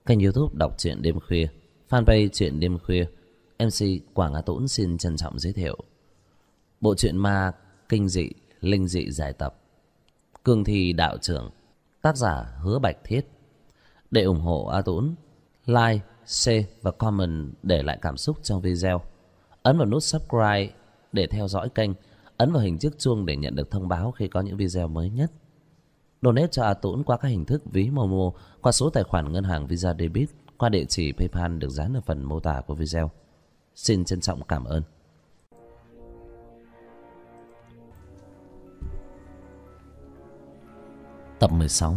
Kênh YouTube đọc truyện đêm khuya, fanpage truyện đêm khuya. MC Quảng Á Tũng xin trân trọng giới thiệu bộ truyện ma kinh dị linh dị giải tập Cương Thi Đạo Trưởng, tác giả Hứa Bạch Thiết. Để ủng hộ A Tũng, like, share và comment để lại cảm xúc trong video. Ấn vào nút subscribe để theo dõi kênh. Ấn vào hình chiếc chuông để nhận được thông báo khi có những video mới nhất. Donate cho A Tũng qua các hình thức ví Momo, qua số tài khoản ngân hàng Visa Debit, qua địa chỉ PayPal được dán ở phần mô tả của video. Xin trân trọng cảm ơn. Tập 16,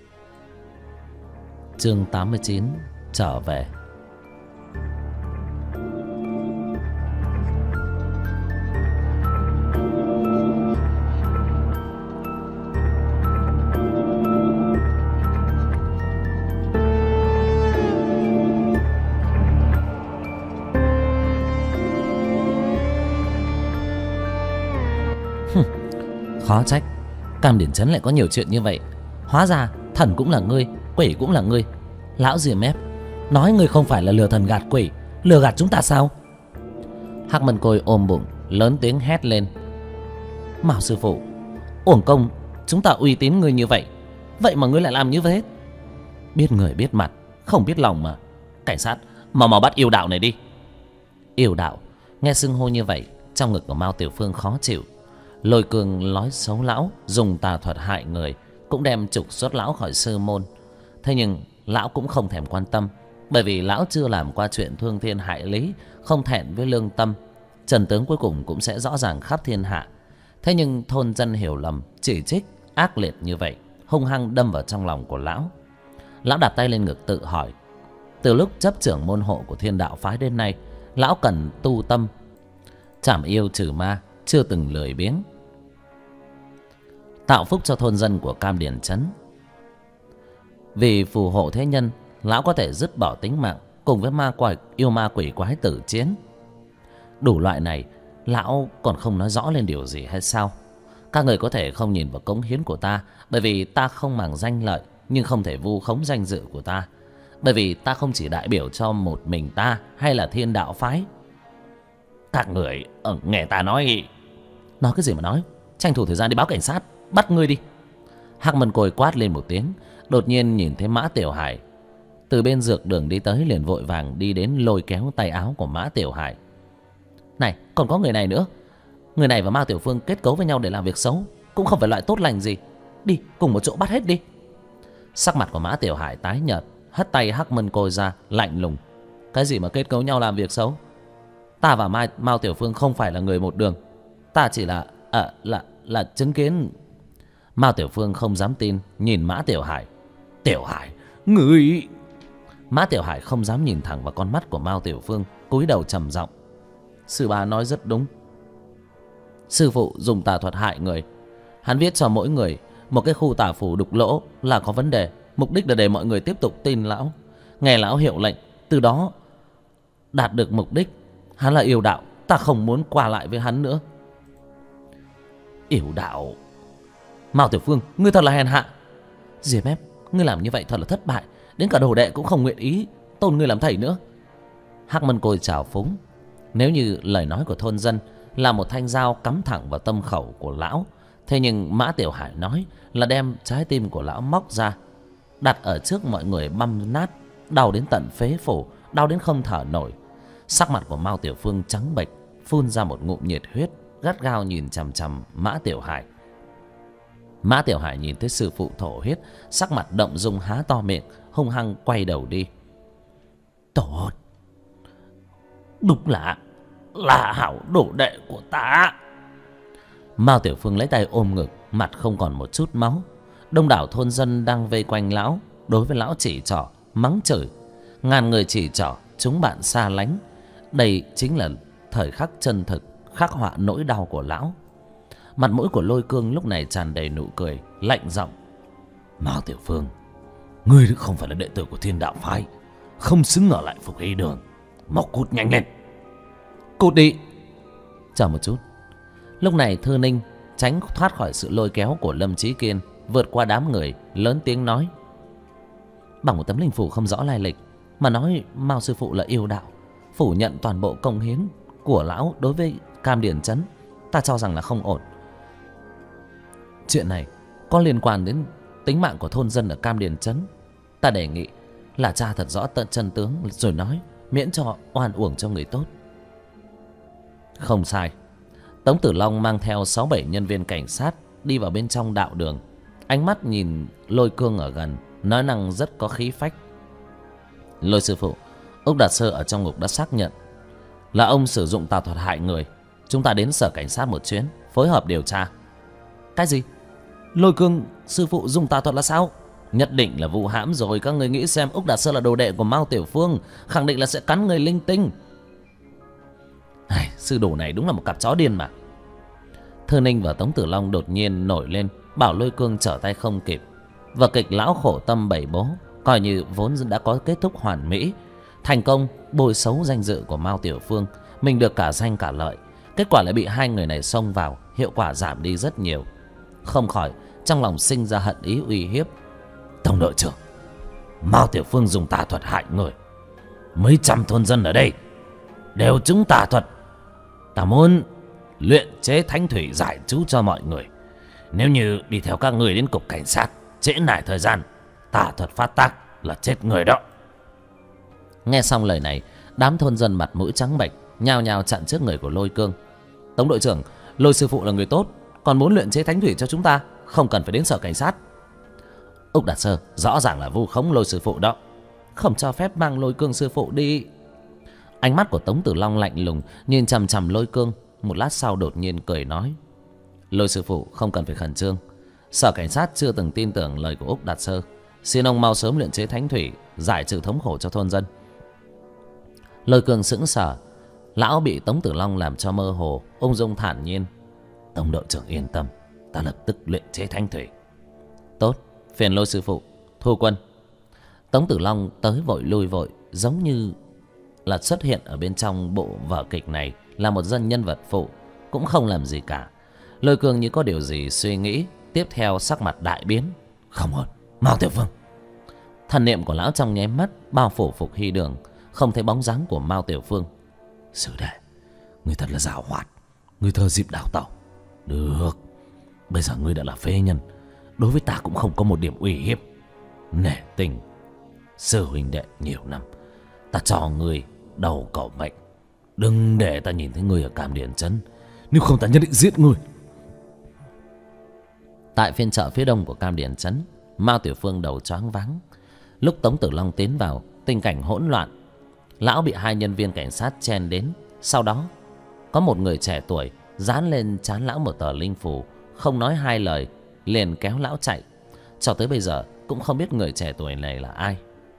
chương 89, trở về. Khó trách Cam Điển Chấn lại có nhiều chuyện như vậy. Hóa ra thần cũng là ngươi, quỷ cũng là ngươi. Lão Diềm Mép nói ngươi không phải là lừa thần gạt quỷ, lừa gạt chúng ta sao? Hắc Mân Côi ôm bụng lớn tiếng hét lên. Mao sư phụ, uổng công chúng ta uy tín ngươi như vậy, vậy mà ngươi lại làm như thế. Biết người biết mặt, không biết lòng mà. Cảnh sát, mau bắt yêu đạo này đi. Yêu đạo nghe xưng hô như vậy, trong ngực của Mao Tiểu Phương khó chịu. Lôi Cương nói xấu lão, dùng tà thuật hại người, cũng đem trục xuất lão khỏi sư môn. Thế nhưng lão cũng không thèm quan tâm, bởi vì lão chưa làm qua chuyện thương thiên hại lý, không thẹn với lương tâm. Trần tướng cuối cùng cũng sẽ rõ ràng khắp thiên hạ. Thế nhưng thôn dân hiểu lầm, chỉ trích ác liệt như vậy, hung hăng đâm vào trong lòng của lão. Lão đặt tay lên ngực tự hỏi, từ lúc chấp trưởng môn hộ của Thiên Đạo phái đến nay, lão cần tu tâm, trảm yêu trừ ma, chưa từng lười biếng, tạo phúc cho thôn dân của Cam Điển Chấn. Vì phù hộ thế nhân, lão có thể dứt bỏ tính mạng cùng với yêu ma quỷ quái tử chiến. Đủ loại này lão còn không nói rõ lên điều gì hay sao? Các người có thể không nhìn vào cống hiến của ta, bởi vì ta không màng danh lợi, nhưng không thể vu khống danh dự của ta, bởi vì ta không chỉ đại biểu cho một mình ta hay là Thiên Đạo phái. Các người nghe ta nói cái gì mà nói, tranh thủ thời gian đi báo cảnh sát, bắt ngươi đi. Hắc Mân Côi quát lên một tiếng, đột nhiên nhìn thấy Mã Tiểu Hải từ bên dược đường đi tới, liền vội vàng đi đến lôi kéo tay áo của Mã Tiểu Hải. Này, còn có người này nữa. Người này và Mao Tiểu Phương kết cấu với nhau để làm việc xấu, cũng không phải loại tốt lành gì. Đi, cùng một chỗ bắt hết đi. Sắc mặt của Mã Tiểu Hải tái nhợt, hất tay Hắc Mân Côi ra, lạnh lùng. Cái gì mà kết cấu nhau làm việc xấu? Ta và Mao Tiểu Phương không phải là người một đường. Ta chỉ là chứng kiến. Mao Tiểu Phương không dám tin, nhìn Mã Tiểu Hải. Tiểu Hải, người... Mã Tiểu Hải không dám nhìn thẳng vào con mắt của Mao Tiểu Phương, cúi đầu trầm giọng. Sư bá nói rất đúng. Sư phụ dùng tà thuật hại người. Hắn viết cho mỗi người một cái khu tà phủ đục lỗ là có vấn đề, mục đích là để mọi người tiếp tục tin lão, nghe lão hiệu lệnh, từ đó đạt được mục đích. Hắn là yêu đạo, ta không muốn qua lại với hắn nữa. Yêu đạo? Mao Tiểu Phương, ngươi thật là hèn hạ. Diệp Ép, ngươi làm như vậy thật là thất bại, đến cả đồ đệ cũng không nguyện ý tôn ngươi làm thầy nữa. Hắc Mân Côi trào phúng. Nếu như lời nói của thôn dân là một thanh dao cắm thẳng vào tâm khẩu của lão, thế nhưng Mã Tiểu Hải nói là đem trái tim của lão móc ra, đặt ở trước mọi người băm nát, đau đến tận phế phủ, đau đến không thở nổi. Sắc mặt của Mao Tiểu Phương trắng bệch, phun ra một ngụm nhiệt huyết, gắt gao nhìn chằm chằm Mã Tiểu Hải. Mã Tiểu Hải nhìn thấy sư phụ thổ huyết, sắc mặt động dung, há to miệng, hung hăng quay đầu đi. Tốt, đúng là hảo đồ đệ của ta. Mao Tiểu Phương lấy tay ôm ngực, mặt không còn một chút máu. Đông đảo thôn dân đang vây quanh lão, đối với lão chỉ trỏ, mắng chửi. Ngàn người chỉ trỏ, chúng bạn xa lánh. Đây chính là thời khắc chân thực khắc họa nỗi đau của lão. Mặt mũi của Lôi Cương lúc này tràn đầy nụ cười, lạnh giọng. Mao Tiểu Phương, ngươi không phải là đệ tử của Thiên Đạo phái, không xứng ở lại Phục Hy Đường. Mau cút nhanh lên. Cút đi. Chờ một chút. Lúc này Thư Ninh tránh thoát khỏi sự lôi kéo của Lâm Chí Kiên, vượt qua đám người, lớn tiếng nói. bằng một tấm linh phủ không rõ lai lịch mà nói Mao sư phụ là yêu đạo, phủ nhận toàn bộ công hiến của lão đối với Cam Điền Trấn. Ta cho rằng là không ổn. Chuyện này có liên quan đến tính mạng của thôn dân ở Cam Điền Trấn. Ta đề nghị là tra thật rõ tận chân tướng rồi nói, miễn cho oan uổng cho người tốt. Không sai. Tống Tử Long mang theo 6-7 nhân viên cảnh sát đi vào bên trong đạo đường. Ánh mắt nhìn Lôi Cương ở gần, nói năng rất có khí phách. Lôi sư phụ, Úc Đạt Sơ ở trong ngục đã xác nhận là ông sử dụng tà thuật hại người. Chúng ta đến sở cảnh sát một chuyến, phối hợp điều tra. Cái gì? Lôi Cương sư phụ dùng tà thuật là sao? Nhất định là vu hãm rồi. Các người nghĩ xem, Úc Đạt Sơ là đồ đệ của Mao Tiểu Phương, khẳng định là sẽ cắn người linh tinh. Sư đồ này đúng là một cặp chó điên mà. Thư Ninh và Tống Tử Long đột nhiên nổi lên, bảo Lôi Cương trở tay không kịp. Vở kịch lão khổ tâm bày bố coi như vốn đã có kết thúc hoàn mỹ, thành công bôi xấu danh dự của Mao Tiểu Phương. Mình được cả danh cả lợi, kết quả lại bị hai người này xông vào, hiệu quả giảm đi rất nhiều. Không khỏi trong lòng sinh ra hận ý uy hiếp. Tổng đội trưởng, Mao Tiểu Phương dùng tà thuật hại người, mấy trăm thôn dân ở đây đều trúng tà thuật. Ta muốn luyện chế thánh thủy giải chú cho mọi người. Nếu như đi theo các người đến cục cảnh sát, trễ nải thời gian, tà thuật phát tác là chết người đó. Nghe xong lời này, đám thôn dân mặt mũi trắng bệch nhao nhao chặn trước người của Lôi Cương. Tống đội trưởng, Lôi sư phụ là người tốt, còn muốn luyện chế thánh thủy cho chúng ta, không cần phải đến sở cảnh sát. Úc Đạt Sơ rõ ràng là vu khống Lôi sư phụ đó, không cho phép mang Lôi Cương sư phụ đi. Ánh mắt của Tống Tử Long lạnh lùng nhìn chằm chằm Lôi Cương. Một lát sau đột nhiên cười nói, Lôi sư phụ không cần phải khẩn trương. Sở cảnh sát chưa từng tin tưởng lời của Úc Đạt Sơ. Xin ông mau sớm luyện chế thánh thủy, giải trừ thống khổ cho thôn dân. Lôi Cương sững sờ. Lão bị Tống Tử Long làm cho mơ hồ, ung dung thản nhiên. Tống đội trưởng yên tâm, ta lập tức luyện chế thánh thủy. Tốt, phiền Lôi sư phụ, thu quân. Tống Tử Long tới vội lui vội, giống như là xuất hiện ở bên trong bộ vở kịch này là một dân nhân vật phụ, cũng không làm gì cả. Lôi Cương như có điều gì suy nghĩ, tiếp theo sắc mặt đại biến. Không ổn, Mao Tiểu Phương. Thần niệm của lão trong nháy mắt bao phủ Phục Hy Đường, không thấy bóng dáng của Mao Tiểu Phương. Sư đệ, người thật là giàu hoạt, người thơ dịp đào tẩu. Được, bây giờ ngươi đã là phế nhân, đối với ta cũng không có một điểm uy hiếp. Nể tình sư huynh đệ nhiều năm, ta cho ngươi đầu cầu mệnh, đừng để ta nhìn thấy ngươi ở Cam Điền Trấn, nếu không ta nhất định giết ngươi. Tại phiên chợ phía đông của Cam Điền Trấn, Mao Tiểu Phương đầu choáng váng. Lúc Tống Tử Long tiến vào, tình cảnh hỗn loạn. Lão bị hai nhân viên cảnh sát chen đến. Sau đó có một người trẻ tuổi dán lên trán lão một tờ linh phù, không nói hai lời liền kéo lão chạy. Cho tới bây giờ cũng không biết người trẻ tuổi này là ai.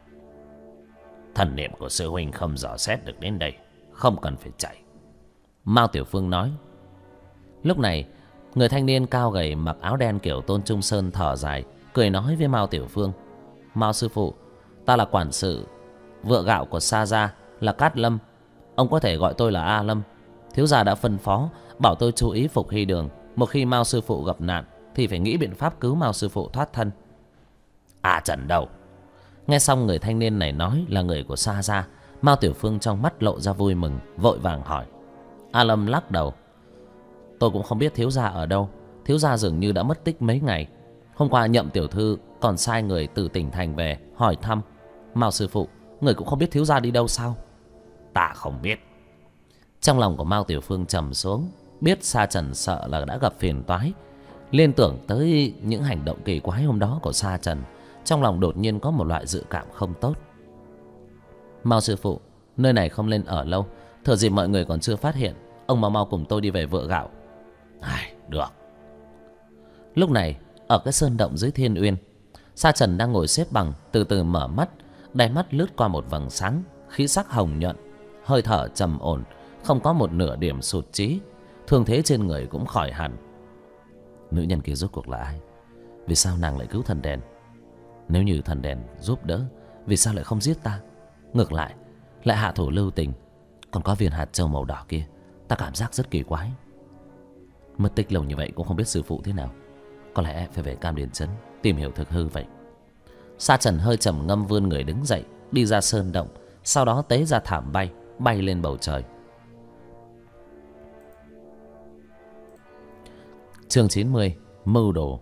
Thần niệm của sư huynh không dò xét được đến đây, không cần phải chạy, Mao Tiểu Phương nói. Lúc này người thanh niên cao gầy mặc áo đen kiểu Tôn Trung Sơn thở dài, cười nói với Mao Tiểu Phương. Mao sư phụ, ta là quản sự vựa gạo của Sa gia, là Cát Lâm. Ông có thể gọi tôi là A Lâm. Thiếu gia đã phân phó bảo tôi chú ý Phục Hy Đường, một khi Mao sư phụ gặp nạn thì phải nghĩ biện pháp cứu Mao sư phụ thoát thân. À Trần đâu? Nghe xong người thanh niên này nói là người của Sa gia, Mao Tiểu Phương trong mắt lộ ra vui mừng, vội vàng hỏi. A Lâm lắc đầu. Tôi cũng không biết thiếu gia ở đâu, thiếu gia dường như đã mất tích mấy ngày. Hôm qua Nhậm tiểu thư còn sai người từ tỉnh thành về hỏi thăm. Mao sư phụ, người cũng không biết thiếu gia đi đâu sao? Ta không biết. Trong lòng của Mao Tiểu Phương trầm xuống, biết Sa Trần sợ là đã gặp phiền toái. Liên tưởng tới những hành động kỳ quái hôm đó của Sa Trần, trong lòng đột nhiên có một loại dự cảm không tốt. Mao sư phụ, nơi này không nên ở lâu, thừa dịp mọi người còn chưa phát hiện, ông mau cùng tôi đi về vựa gạo. Được. Lúc này ở cái sơn động dưới Thiên Uyên, Sa Trần đang ngồi xếp bằng, từ từ mở mắt, đáy mắt lướt qua một vầng sáng, khí sắc hồng nhuận, hơi thở trầm ổn, không có một nửa điểm sụt chí, thương thế trên người cũng khỏi hẳn. Nữ nhân kia rốt cuộc là ai? Vì sao nàng lại cứu thần đèn? Nếu như thần đèn giúp đỡ, vì sao lại không giết ta? Ngược lại hạ thủ lưu tình. Còn có viên hạt châu màu đỏ kia, ta cảm giác rất kỳ quái. Mất tích lâu như vậy cũng không biết sư phụ thế nào, có lẽ phải về Cam Điền Trấn tìm hiểu thực hư vậy. Sa Trần hơi trầm ngâm vươn người đứng dậy, đi ra sơn động, sau đó tế ra thảm bay, bay lên bầu trời. Chương 90: Mưu đồ.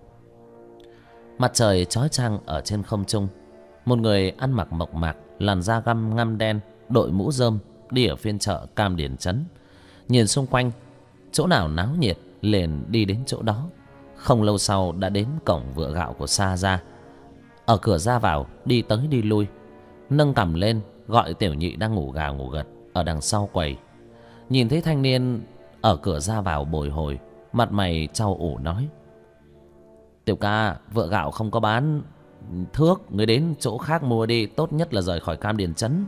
Mặt trời chói chang ở trên không trung. Một người ăn mặc mộc mạc, làn da găm ngăm đen, đội mũ rơm, đi ở phiên chợ Cam Điền Trấn. Nhìn xung quanh, chỗ nào náo nhiệt liền đi đến chỗ đó. Không lâu sau đã đến cổng vựa gạo của Sa gia. Ở cửa ra vào đi tới đi lui, nâng cằm lên gọi tiểu nhị đang ngủ gà ngủ gật ở đằng sau quầy. Nhìn thấy thanh niên ở cửa ra vào bồi hồi, mặt mày trao ủ nói: Tiểu ca, vựa gạo không có bán thước, người đến chỗ khác mua đi, tốt nhất là rời khỏi Cam Điền Trấn.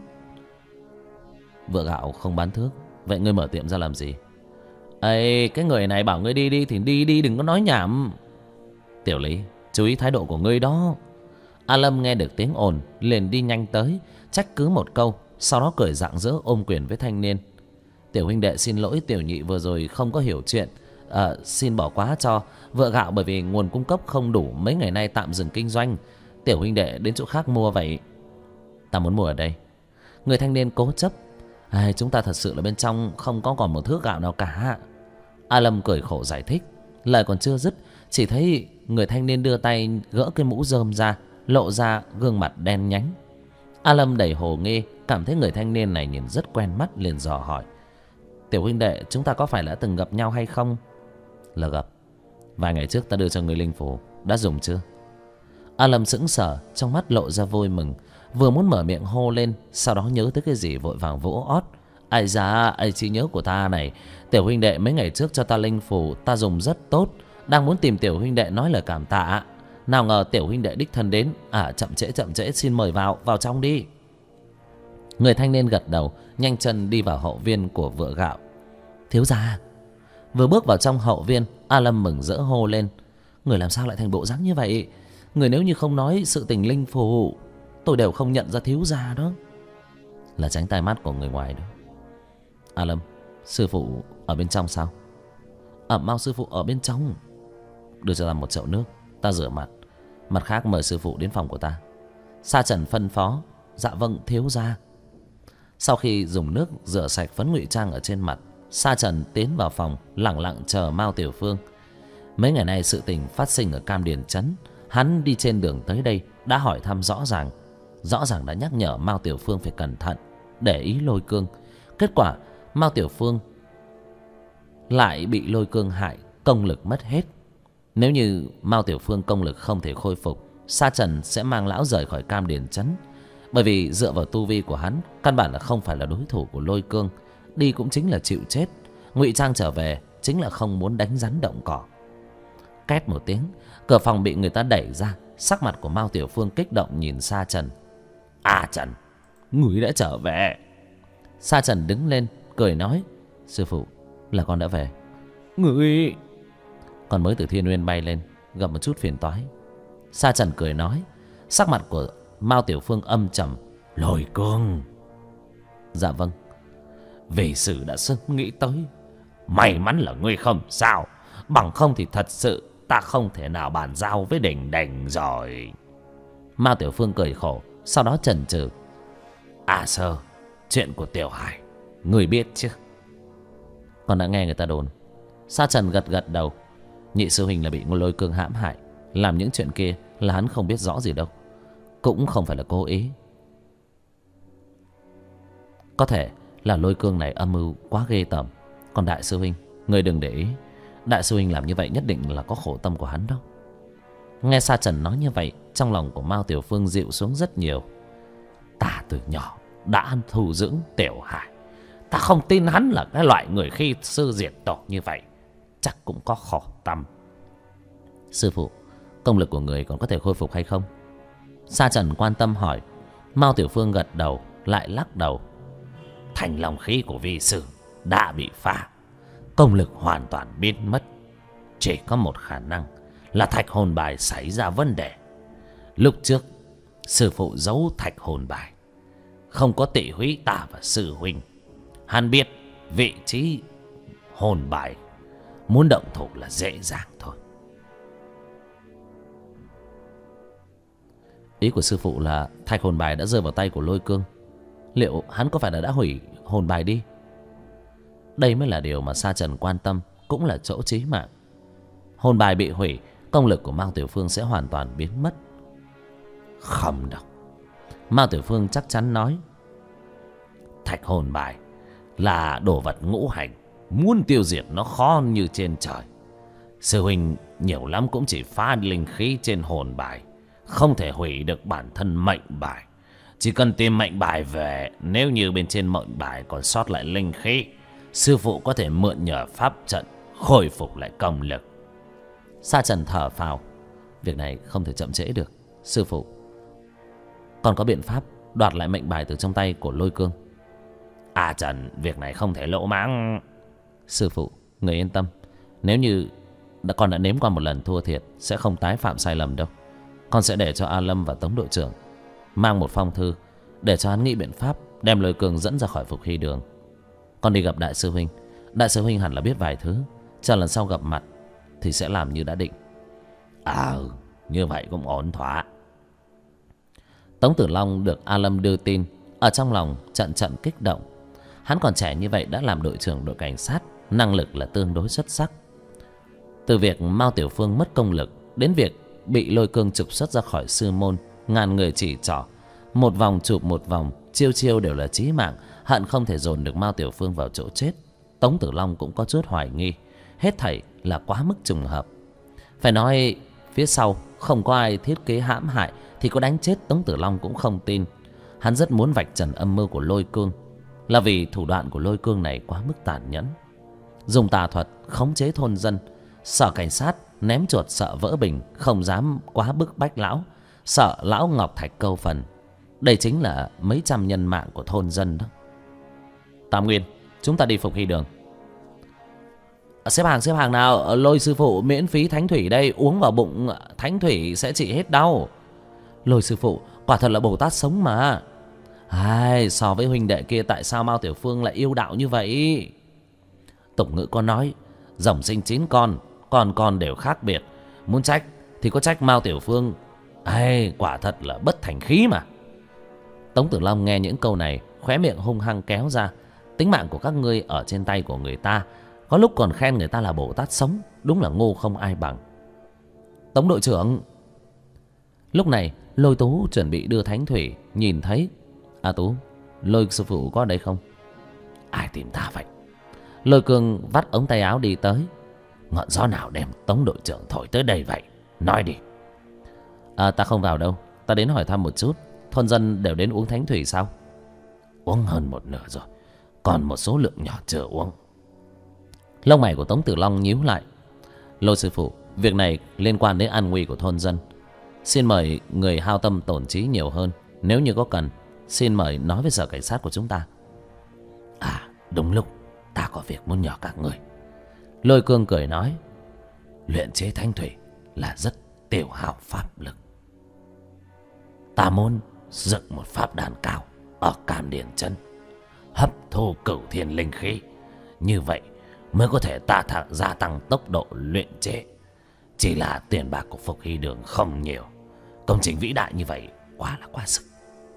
Vựa gạo không bán thước, vậy ngươi mở tiệm ra làm gì? Ây, cái người này bảo ngươi đi đi thì đi đi, đừng có nói nhảm. Tiểu Lý, chú ý thái độ của ngươi đó. A Lâm nghe được tiếng ồn liền đi nhanh tới, trách cứ một câu, sau đó cười rạng rỡ ôm quyền với thanh niên. Tiểu huynh đệ xin lỗi, tiểu nhị vừa rồi không có hiểu chuyện, xin bỏ qua cho. Vựa gạo bởi vì nguồn cung cấp không đủ, mấy ngày nay tạm dừng kinh doanh. Tiểu huynh đệ đến chỗ khác mua vậy. Ta muốn mua ở đây. Người thanh niên cố chấp: chúng ta thật sự là bên trong không có còn một thước gạo nào cả. A Lâm cười khổ giải thích. Lời còn chưa dứt, chỉ thấy người thanh niên đưa tay gỡ cái mũ rơm ra, lộ ra gương mặt đen nhánh. A Lâm đầy hồ nghi, cảm thấy người thanh niên này nhìn rất quen mắt, liền dò hỏi: Tiểu huynh đệ, chúng ta có phải đã từng gặp nhau hay không? Là gặp. Vài ngày trước ta đưa cho người linh phủ, đã dùng chưa? A Lâm sững sờ, trong mắt lộ ra vui mừng, vừa muốn mở miệng hô lên, sau đó nhớ tới cái gì vội vàng vỗ ót. Ai da, ai trí nhớ của ta này, tiểu huynh đệ mấy ngày trước cho ta linh phủ, ta dùng rất tốt, đang muốn tìm tiểu huynh đệ nói lời cảm tạ. Nào ngờ tiểu huynh đệ đích thân đến. Chậm trễ, xin mời vào trong đi. Người thanh niên gật đầu, nhanh chân đi vào hậu viên của vựa gạo. Thiếu gia. Vừa bước vào trong hậu viên, A Lâm mừng rỡ hô lên: Người làm sao lại thành bộ dáng như vậy? Người nếu như không nói sự tình linh phù, tôi đều không nhận ra thiếu gia đó. Là tránh tai mắt của người ngoài đó. A Lâm, sư phụ ở bên trong sao? Mau sư phụ ở bên trong. Đưa cho ta một chậu nước, ta rửa mặt. Mặt khác mời sư phụ đến phòng của ta. Sa Trần phân phó. Dạ vâng thiếu gia. Sau khi dùng nước rửa sạch phấn ngụy trang ở trên mặt, Sa Trần tiến vào phòng, lẳng lặng chờ Mao Tiểu Phương. Mấy ngày nay sự tình phát sinh ở Cam Điền Trấn, hắn đi trên đường tới đây đã hỏi thăm rõ ràng đã nhắc nhở Mao Tiểu Phương phải cẩn thận, để ý lôi cương. Kết quả Mao Tiểu Phương lại bị lôi cương hại, công lực mất hết. Nếu như Mao Tiểu Phương công lực không thể khôi phục, Sa Trần sẽ mang lão rời khỏi Cam Điền Trấn. Bởi vì dựa vào tu vi của hắn, căn bản là không phải là đối thủ của lôi cương. Đi cũng chính là chịu chết, ngụy trang trở về chính là không muốn đánh rắn động cỏ. Két một tiếng, cửa phòng bị người ta đẩy ra. Sắc mặt của Mao Tiểu Phương kích động nhìn Sa Trần. Trần, người đã trở về. Sa Trần đứng lên cười nói: Sư phụ, là con đã về. Người... Con mới từ Thiên Nguyên bay lên, gặp một chút phiền toái. Sa Trần cười nói. Sắc mặt của Mao Tiểu Phương âm trầm: Lôi cương. Dạ vâng. Vì sự đã sớm nghĩ tới. May mắn là ngươi không sao, bằng không thì thật sự ta không thể nào bàn giao với Đình Đình rồi. Mao Tiểu Phương cười khổ, sau đó chần chừ: Sơ, chuyện của Tiểu Hải ngươi biết chứ? Con đã nghe người ta đồn. Sa Trần gật gật đầu. Nhị sư huynh là bị lôi cương hãm hại, làm những chuyện kia là hắn không biết rõ gì đâu, cũng không phải là cố ý. Có thể là lôi cương này âm mưu quá ghê tởm. Còn đại sư huynh, người đừng để ý. Đại sư huynh làm như vậy nhất định là có khổ tâm của hắn đó. Nghe Sa Trần nói như vậy, trong lòng của Mao Tiểu Phương dịu xuống rất nhiều. Ta từ nhỏ đã thu dưỡng Tiểu Hải, ta không tin hắn là cái loại người khi sư diệt tổ như vậy, chắc cũng có khổ tâm. Sư phụ, công lực của người còn có thể khôi phục hay không? Sa Trần quan tâm hỏi. Mao Tiểu Phương gật đầu, lại lắc đầu. Thành long khí của vi sư đã bị phá, công lực hoàn toàn biến mất. Chỉ có một khả năng là thạch hồn bài xảy ra vấn đề. Lúc trước sư phụ giấu thạch hồn bài, không có tị húy ta và sư huynh. Hắn biết vị trí hồn bài, muốn động thủ là dễ dàng thôi. Ý của sư phụ là thạch hồn bài đã rơi vào tay của Lôi Cương. Liệu hắn có phải là đã hủy hồn bài đi? Đây mới là điều mà Sa Trần quan tâm, cũng là chỗ chí mạng. Hồn bài bị hủy, công lực của Mao Tiểu Phương sẽ hoàn toàn biến mất. Không đâu, Mao Tiểu Phương chắc chắn nói. Thạch hồn bài là đồ vật ngũ hành, muốn tiêu diệt nó khó như trên trời. Sư huynh nhiều lắm cũng chỉ phá linh khí trên hồn bài, không thể hủy được bản thân mệnh bài. Chỉ cần tìm mệnh bài về, nếu như bên trên mệnh bài còn sót lại linh khí, sư phụ có thể mượn nhờ pháp trận khôi phục lại công lực. Sa Trần thở phào. Việc này không thể chậm trễ được. Sư phụ, còn có biện pháp đoạt lại mệnh bài từ trong tay của Lôi Cương. À Trần, việc này không thể lỗ mãng. Sư phụ, người yên tâm. Nếu như con đã nếm qua một lần thua thiệt, sẽ không tái phạm sai lầm đâu. Con sẽ để cho A Lâm và Tống đội trưởng mang một phong thư để cho hắn nghĩ biện pháp đem Lôi Cương dẫn ra khỏi Phục Hy Đường. Con đi gặp đại sư huynh. Đại sư huynh hẳn là biết vài thứ, chờ lần sau gặp mặt thì sẽ làm như đã định. Như vậy cũng ổn thỏa. Tống Tử Long được A Lâm đưa tin, ở trong lòng trận trận kích động. Hắn còn trẻ như vậy đã làm đội trưởng đội cảnh sát, năng lực là tương đối xuất sắc. Từ việc Mao Tiểu Phương mất công lực đến việc bị Lôi Cương trục xuất ra khỏi sư môn, ngàn người chỉ trỏ, một vòng chụp một vòng, chiêu chiêu đều là chí mạng, hận không thể dồn được Mao Tiểu Phương vào chỗ chết. Tống Tử Long cũng có chút hoài nghi, hết thảy là quá mức trùng hợp. Phải nói phía sau không có ai thiết kế hãm hại thì có đánh chết Tống Tử Long cũng không tin. Hắn rất muốn vạch trần âm mưu của Lôi Cương, là vì thủ đoạn của Lôi Cương này quá mức tàn nhẫn. Dùng tà thuật khống chế thôn dân, sợ cảnh sát ném chuột sợ vỡ bình, không dám quá bức bách lão, sợ lão ngọc thạch câu phần. Đây chính là mấy trăm nhân mạng của thôn dân đó. Tam Nguyên, chúng ta đi Phục Hy Đường. Xếp hàng nào. Lôi sư phụ miễn phí thánh thủy đây, uống vào bụng thánh thủy sẽ trị hết đau. Lôi sư phụ quả thật là Bồ Tát sống mà. So với huynh đệ kia, tại sao Mao Tiểu Phương lại yêu đạo như vậy? Tục ngữ có nói, rồng sinh 9 con đều khác biệt. Muốn trách thì có trách Mao Tiểu Phương. Quả thật là bất thành khí mà. Tống Tử Long nghe những câu này, khóe miệng hung hăng kéo ra. Tính mạng của các ngươi ở trên tay của người ta, có lúc còn khen người ta là Bồ Tát sống, đúng là ngu không ai bằng. Tống đội trưởng. Lúc này Lôi Tú chuẩn bị đưa thánh thủy, nhìn thấy Tú, Lôi sư phụ có ở đây không? Ai tìm ta vậy? Lôi Cương vắt ống tay áo đi tới. Ngọn gió nào đem Tống đội trưởng thổi tới đây vậy? Nói đi. Ta không vào đâu, ta đến hỏi thăm một chút. Thôn dân đều đến uống thánh thủy sao? Uống hơn một nửa rồi, còn một số lượng nhỏ chưa uống. Lông mày của Tống Tử Long nhíu lại. Lôi sư phụ, việc này liên quan đến an nguy của thôn dân, xin mời người hao tâm tổn trí nhiều hơn. Nếu như có cần, xin mời nói với sở cảnh sát của chúng ta. Đúng lúc ta có việc muốn nhờ các người. Lôi Cương cười nói. Luyện chế thánh thủy là rất tiêu hao pháp lực. Ta muốn dựng một pháp đàn cao ở Cam Điền Trấn, hấp thu cửu thiên linh khí. Như vậy mới có thể gia tăng tốc độ luyện chế. Chỉ là tiền bạc của Phục Hy Đường không nhiều, công trình vĩ đại như vậy quá là quá sức.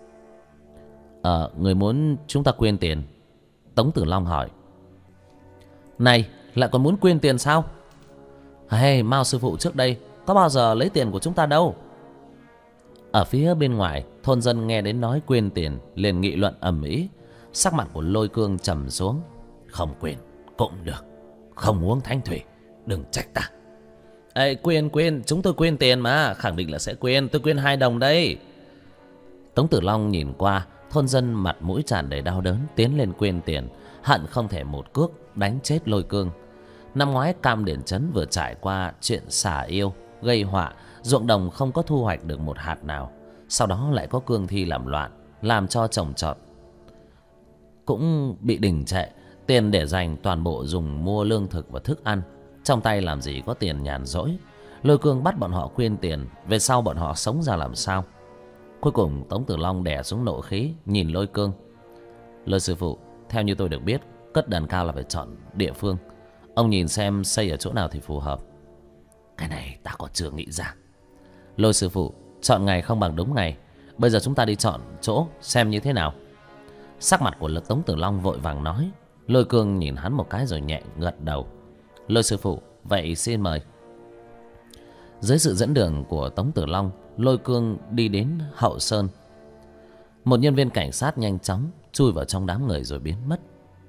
Người muốn chúng ta quyên tiền? Tống Tử Long hỏi. Này, lại còn muốn quyên tiền sao? Mao sư phụ trước đây có bao giờ lấy tiền của chúng ta đâu. Ở phía bên ngoài, thôn dân nghe đến nói quyên tiền liền nghị luận ầm ĩ. Sắc mặt của Lôi Cương trầm xuống. Không quyên cũng được, không uống thánh thủy đừng trách ta. Quyên, chúng tôi quyên tiền mà, khẳng định là sẽ quyên. Tôi quyên 2 đồng đây. Tống Tử Long nhìn qua, thôn dân mặt mũi tràn đầy đau đớn tiến lên quyên tiền, hận không thể một cước đánh chết Lôi Cương. Năm ngoái Cam Điền Trấn vừa trải qua chuyện xả yêu gây họa, ruộng đồng không có thu hoạch được một hạt nào. Sau đó lại có cương thi làm loạn, làm cho trồng trọt cũng bị đình trệ. Tiền để dành toàn bộ dùng mua lương thực và thức ăn, trong tay làm gì có tiền nhàn rỗi. Lôi Cương bắt bọn họ quyên tiền, về sau bọn họ sống ra làm sao? Cuối cùng Tống Tử Long đè xuống nộ khí, nhìn Lôi Cương. Lôi sư phụ, theo như tôi được biết, cất đàn cao là phải chọn địa phương. Ông nhìn xem xây ở chỗ nào thì phù hợp. Cái này ta còn chưa nghĩ ra. Lôi sư phụ, Chọn ngày không bằng đúng ngày. Bây giờ chúng ta đi chọn chỗ xem như thế nào. Sắc mặt của Tống Tử Long vội vàng nói. Lôi Cương nhìn hắn một cái rồi nhẹ gật đầu. Lôi sư phụ, vậy xin mời. Dưới sự dẫn đường của Tống Tử Long, Lôi Cương đi đến hậu sơn. Một nhân viên cảnh sát nhanh chóng chui vào trong đám người rồi biến mất.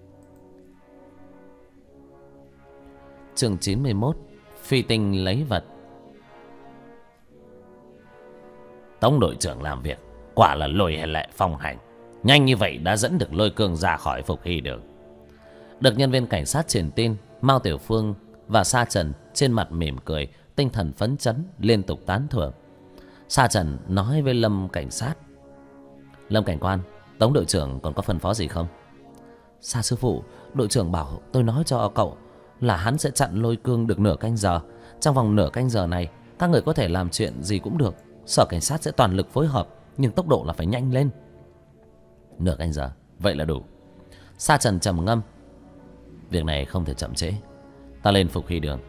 Chương 91. Phi tinh lấy vật. Tống đội trưởng làm việc quả là lôi hệ lệ phong hành. Nhanh như vậy đã dẫn được Lôi Cương ra khỏi Phục Hy Đường. Được nhân viên cảnh sát truyền tin, Mao Tiểu Phương và Sa Trần trên mặt mỉm cười, tinh thần phấn chấn, liên tục tán thưởng. Sa Trần nói với Lâm cảnh sát: Lâm cảnh quan, Tống đội trưởng còn có phân phó gì không? Sa sư phụ, đội trưởng bảo tôi nói cho cậu là hắn sẽ chặn Lôi Cương được nửa canh giờ. Trong vòng nửa canh giờ này, các người có thể làm chuyện gì cũng được. Sở cảnh sát sẽ toàn lực phối hợp, nhưng tốc độ là phải nhanh lên. Nửa canh giờ, vậy là đủ. Sa Trần trầm ngâm. Việc này không thể chậm trễ. Ta lên Phục Hy Đường.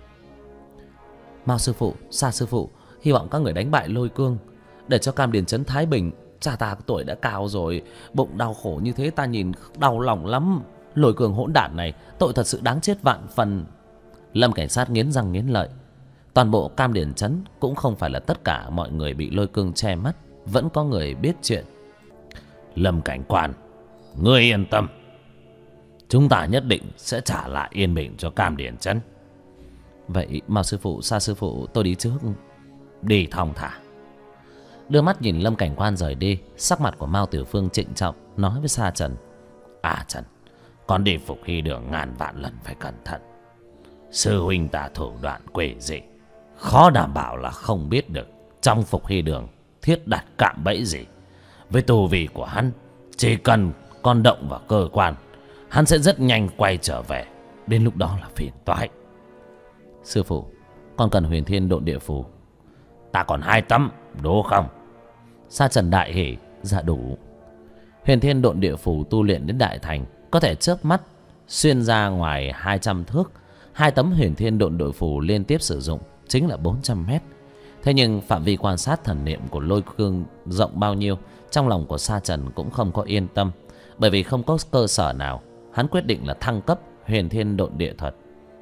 Mao sư phụ, Sa sư phụ, hy vọng các người đánh bại Lôi Cương để cho Cam Điền Trấn thái bình. Cha ta tuổi đã cao rồi, bụng đau khổ như thế ta nhìn đau lòng lắm. Lôi Cương hỗn đản này, tội thật sự đáng chết vạn phần. Lâm cảnh sát nghiến răng nghiến lợi. Toàn bộ Cam Điền Trấn cũng không phải là tất cả mọi người bị Lôi Cương che mắt, vẫn có người biết chuyện. Lâm cảnh quan, ngươi yên tâm, chúng ta nhất định sẽ trả lại yên bình cho Cam Điền Trấn. Vậy Mao sư phụ, Sa sư phụ, tôi đi trước. Đi thong thả. Đưa mắt nhìn Lâm cảnh quan rời đi, sắc mặt của Mao Tiểu Phương trịnh trọng nói với Sa Trần: À Trần, con đi Phục Hy Đường ngàn vạn lần phải cẩn thận. Sư huynh ta thủ đoạn quỷ dị, khó đảm bảo là không biết được trong Phục Hy Đường thiết đặt cạm bẫy gì. Với tu vi của hắn, chỉ cần con động vào cơ quan, hắn sẽ rất nhanh quay trở về. Đến lúc đó là phiền toái. Sư phụ, con cần Huyền Thiên Độn Địa Phù. Ta còn 2 tấm, đủ không? Sa Trần đại hỉ. Dạ đủ. Huyền Thiên Độn Địa Phù tu luyện đến đại thành, có thể chớp mắt xuyên ra ngoài 200 thước. 2 tấm Huyền Thiên Độn Địa Phù liên tiếp sử dụng chính là 400 mét. Thế nhưng phạm vi quan sát thần niệm của Lôi Cương rộng bao nhiêu, trong lòng của Sa Trần cũng không có yên tâm. Bởi vì không có cơ sở nào, hắn quyết định là thăng cấp Huyền Thiên Độn Địa Thuật.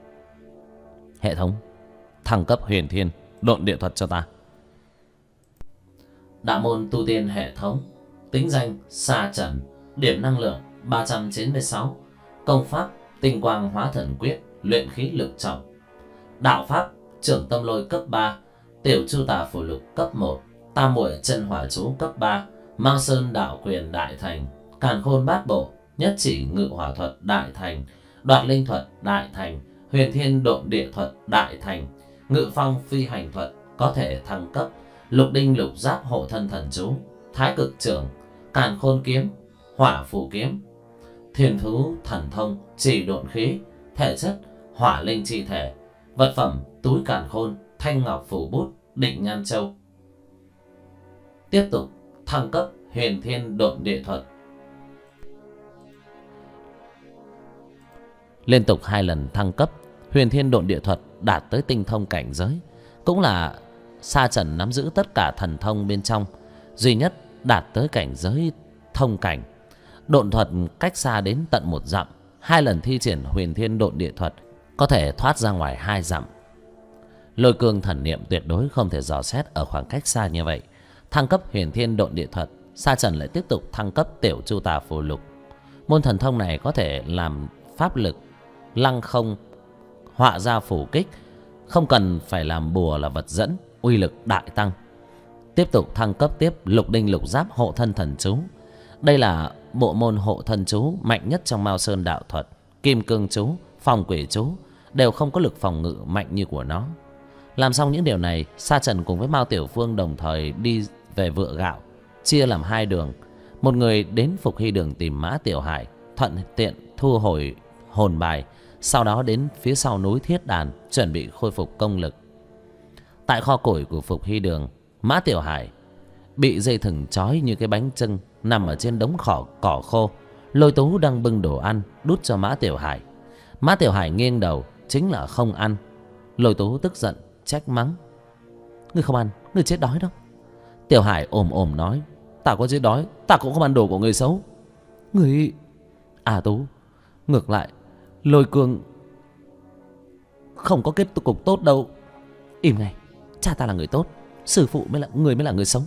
Hệ thống, thăng cấp Huyền Thiên Độn Địa Thuật cho ta. Đạo môn tu tiên hệ thống. Tính danh Sa Trần. Điểm năng lượng 396. Công pháp Tinh Quang Hóa Thần Quyết, luyện khí lực trọng. Đạo pháp Trưởng Tâm Lôi cấp 3, Tiểu Chu Tà Phù Lục cấp 1, Tam Muội Chân Hỏa Chú cấp 3, Mang Sơn Đạo Quyền đại thành, Càn Khôn Bát Bộ, Nhất Chỉ Ngự Hỏa Thuật đại thành, Đoạt Linh Thuật đại thành, Huyền Thiên Độn Địa Thuật đại thành, Ngự Phong Phi Hành Thuật có thể thăng cấp, Lục Đinh Lục Giáp Hộ Thân Thần Chú, Thái Cực Trưởng, Càn Khôn Kiếm, Hỏa Phù Kiếm. Thiên Thú Thần Thông Chỉ Độn Khí. Thể chất Hỏa Linh Chi Thể. Vật phẩm túi càn khôn, thanh ngọc phù bút, định nhan châu. Tiếp tục thăng cấp Huyền Thiên Độn Địa Thuật. Liên tục 2 lần thăng cấp, Huyền Thiên Độn Địa Thuật đạt tới tinh thông cảnh giới. Cũng là Sa Trần nắm giữ tất cả thần thông bên trong, duy nhất đạt tới cảnh giới thông cảnh. Độn thuật cách xa đến tận 1 dặm. 2 lần thi triển Huyền Thiên Độn Địa Thuật có thể thoát ra ngoài 2 dặm. Lôi Cương thần niệm tuyệt đối không thể dò xét ở khoảng cách xa như vậy. Thăng cấp Huyền Thiên Độn Địa Thuật, Sa Trần lại tiếp tục thăng cấp Tiểu Chu Tà Phù Lục. Môn thần thông này có thể làm pháp lực lăng không, họa ra phù kích, không cần phải làm bùa là vật dẫn, uy lực đại tăng. Tiếp tục thăng cấp tiếp Lục Đinh Lục Giáp Hộ Thân Thần Chú. Đây là bộ môn hộ thân chú mạnh nhất trong Mao Sơn đạo thuật. Kim Cương Chú, Phòng Quỷ Chú đều không có lực phòng ngự mạnh như của nó. Làm xong những điều này, Sa Trần cùng với Mao Tiểu Phương đồng thời đi về Vựa Gạo, chia làm 2 đường. Một người đến Phục Hy Đường tìm Mã Tiểu Hải, thuận tiện thu hồi hồn bài, sau đó đến phía sau núi Thiết Đàn chuẩn bị khôi phục công lực. Tại kho củi của Phục Hy Đường, Mã Tiểu Hải bị dây thừng trói như cái bánh chưng nằm ở trên đống cỏ khô. Lôi Tú đang bưng đồ ăn đút cho Mã Tiểu Hải. Mã Tiểu Hải nghiêng đầu chính là không ăn. Lôi Tú tức giận trách mắng: Ngươi không ăn, ngươi chết đói đâu. Tiểu Hải ồm ồm nói: Ta có chết đói, ta cũng không ăn đồ của người xấu. Người... Tú, ngược lại Lôi Cương không có kết cục tốt đâu. Im ngay, cha ta là người tốt, sư phụ mới là người xấu.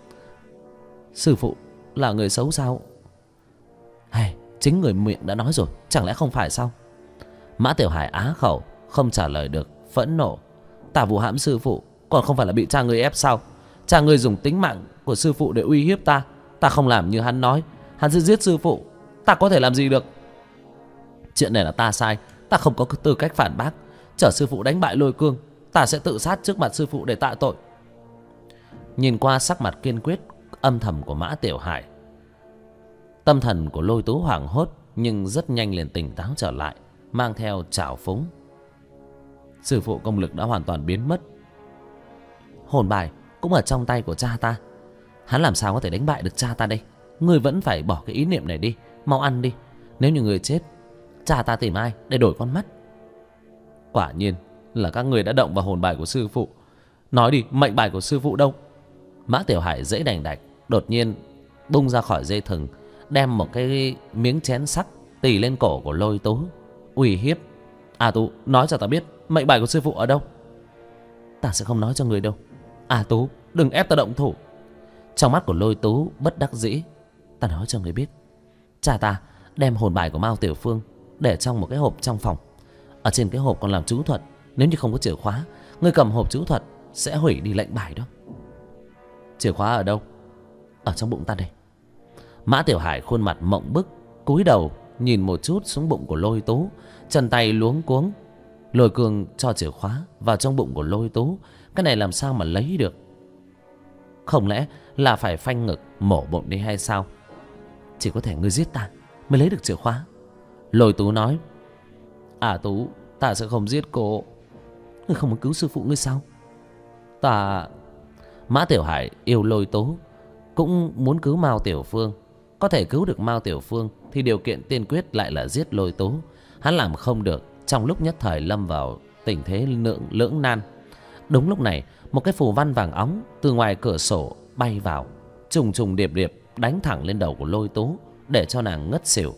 Sư phụ là người xấu sao? Hay, chính người miệng đã nói rồi, chẳng lẽ không phải sao? Mã Tiểu Hải á khẩu, không trả lời được, phẫn nộ: Ta vu hãm sư phụ, còn không phải là bị cha ngươi ép sao? Cha ngươi dùng tính mạng của sư phụ để uy hiếp ta. Ta không làm như hắn nói, hắn sẽ giết sư phụ. Ta có thể làm gì được? Chuyện này là ta sai, ta không có tư cách phản bác. Chở sư phụ đánh bại Lôi Cương, ta sẽ tự sát trước mặt sư phụ để tạ tội. Nhìn qua sắc mặt kiên quyết âm thầm của Mã Tiểu Hải, tâm thần của Lôi Tú hoảng hốt, nhưng rất nhanh liền tỉnh táo trở lại, mang theo trào phúng: Sư phụ công lực đã hoàn toàn biến mất, hồn bài cũng ở trong tay của cha ta. Hắn làm sao có thể đánh bại được cha ta đây? Ngươi vẫn phải bỏ cái ý niệm này đi, mau ăn đi. Nếu như người chết, cha ta tìm ai để đổi con mắt? Quả nhiên là các người đã động vào hồn bài của sư phụ. Nói đi, mệnh bài của sư phụ đâu? Mã Tiểu Hải dễ đành đạch, đột nhiên bung ra khỏi dây thừng, đem một cái miếng chén sắt tì lên cổ của Lôi Tú, uy hiếp: Tú, nói cho ta biết mệnh bài của sư phụ ở đâu. Ta sẽ không nói cho người đâu. Tú, đừng ép ta động thủ. Trong mắt của Lôi Tú bất đắc dĩ: Ta nói cho người biết, cha ta đem hồn bài của Mao Tiểu Phương để trong một cái hộp trong phòng. Ở trên cái hộp còn làm chú thuật, nếu như không có chìa khóa, người cầm hộp chú thuật sẽ hủy đi lệnh bài đó. Chìa khóa ở đâu? Ở trong bụng ta đây. Mã Tiểu Hải khuôn mặt mộng bức, cúi đầu nhìn một chút xuống bụng của Lôi Tú, chân tay luống cuống. Lôi Cương cho chìa khóa vào trong bụng của Lôi Tú, cái này làm sao mà lấy được? Không lẽ là phải phanh ngực mổ bụng đi hay sao? Chỉ có thể ngươi giết ta mới lấy được chìa khóa. Lôi Tú nói: Tú, ta sẽ không giết cô. Ngươi không muốn cứu sư phụ ngươi sao? Ta... Mã Tiểu Hải yêu Lôi Tú, cũng muốn cứu Mao Tiểu Phương. Có thể cứu được Mao Tiểu Phương thì điều kiện tiên quyết lại là giết Lôi Tú. Hắn làm không được, trong lúc nhất thời lâm vào tình thế lưỡng nan. Đúng lúc này, một cái phù văn vàng óng từ ngoài cửa sổ bay vào, trùng trùng điệp điệp đánh thẳng lên đầu của Lôi Tú, để cho nàng ngất xỉu.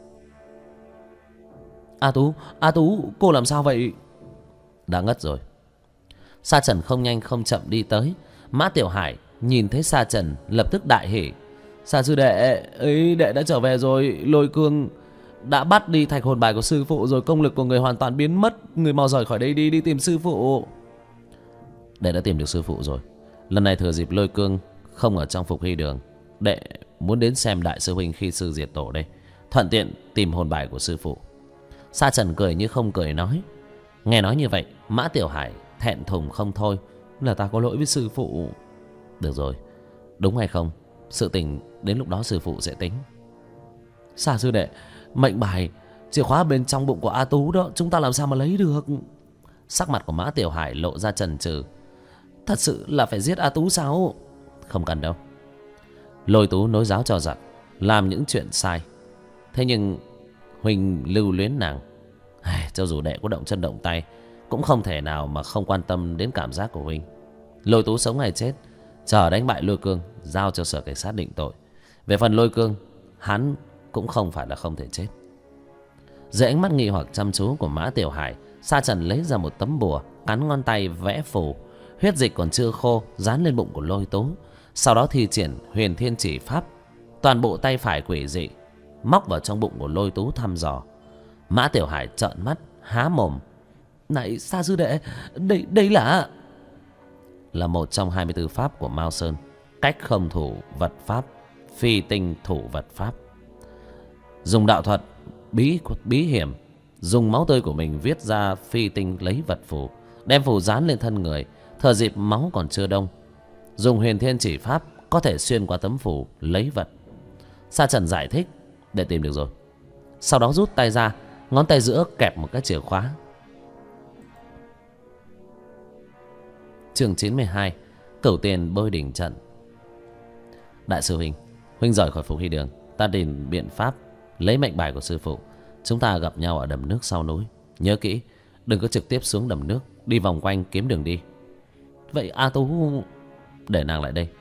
Tú, cô làm sao vậy? Đã ngất rồi. Sa Trần không nhanh không chậm đi tới. Mã Tiểu Hải nhìn thấy Sa Trần lập tức đại hỉ: Sa sư đệ ấy, đệ đã trở về rồi. Lôi Cương đã bắt đi thạch hồn bài của sư phụ rồi, công lực của người hoàn toàn biến mất. Người mau rời khỏi đây đi tìm sư phụ. Đệ đã tìm được sư phụ rồi. Lần này thừa dịp Lôi Cương không ở trong Phục Hy Đường, đệ muốn đến xem đại sư huynh khi sư diệt tổ đây, thuận tiện tìm hồn bài của sư phụ. Sa Trần cười như không cười nói. Nghe nói như vậy, Mã Tiểu Hải thẹn thùng không thôi: Là ta có lỗi với sư phụ. Được rồi, đúng hay không, sự tình đến lúc đó sư phụ sẽ tính. Sa sư đệ, mệnh bài, chìa khóa bên trong bụng của Tú đó, chúng ta làm sao mà lấy được? Sắc mặt của Mã Tiểu Hải lộ ra chần chừ: Thật sự là phải giết Tú sao? Không cần đâu. Lôi Tú nối giáo cho giặc, làm những chuyện sai. Thế nhưng huynh lưu luyến nàng, cho dù đệ có động chân động tay cũng không thể nào mà không quan tâm đến cảm giác của huynh. Lôi Tú sống hay chết, chờ đánh bại Lôi Cương giao cho sở cảnh sát định tội. Về phần Lôi Cương, hắn cũng không phải là không thể chết. Dưới ánh mắt nghi hoặc chăm chú của Mã Tiểu Hải, Sa Trần lấy ra một tấm bùa, cắn ngón tay vẽ phù. Huyết dịch còn chưa khô dán lên bụng của Lôi Tú. Sau đó thi triển Huyền Thiên Chỉ Pháp, toàn bộ tay phải quỷ dị móc vào trong bụng của Lôi Tú thăm dò. Mã Tiểu Hải trợn mắt há mồm: Này Sa sư đệ, đây là một trong 24 pháp của Mao Sơn, cách không thủ vật pháp, phi tinh thủ vật pháp. Dùng đạo thuật bí hiểm, dùng máu tươi của mình viết ra phi tinh lấy vật phù, đem phù dán lên thân người, thừa dịp máu còn chưa đông, dùng Huyền Thiên Chỉ Pháp có thể xuyên qua tấm phù lấy vật. Sa Trần giải thích: Để tìm được rồi. Sau đó rút tay ra, ngón tay giữa kẹp một cái chìa khóa. Chương 92: Cửu Tiền bơi đỉnh trận. Đại sư huynh rời khỏi Phục Hy Đường, ta tìm biện pháp lấy mệnh bài của sư phụ. Chúng ta gặp nhau ở đầm nước sau núi. Nhớ kỹ, đừng có trực tiếp xuống đầm nước, đi vòng quanh kiếm đường đi. Vậy Tú, để nàng lại đây,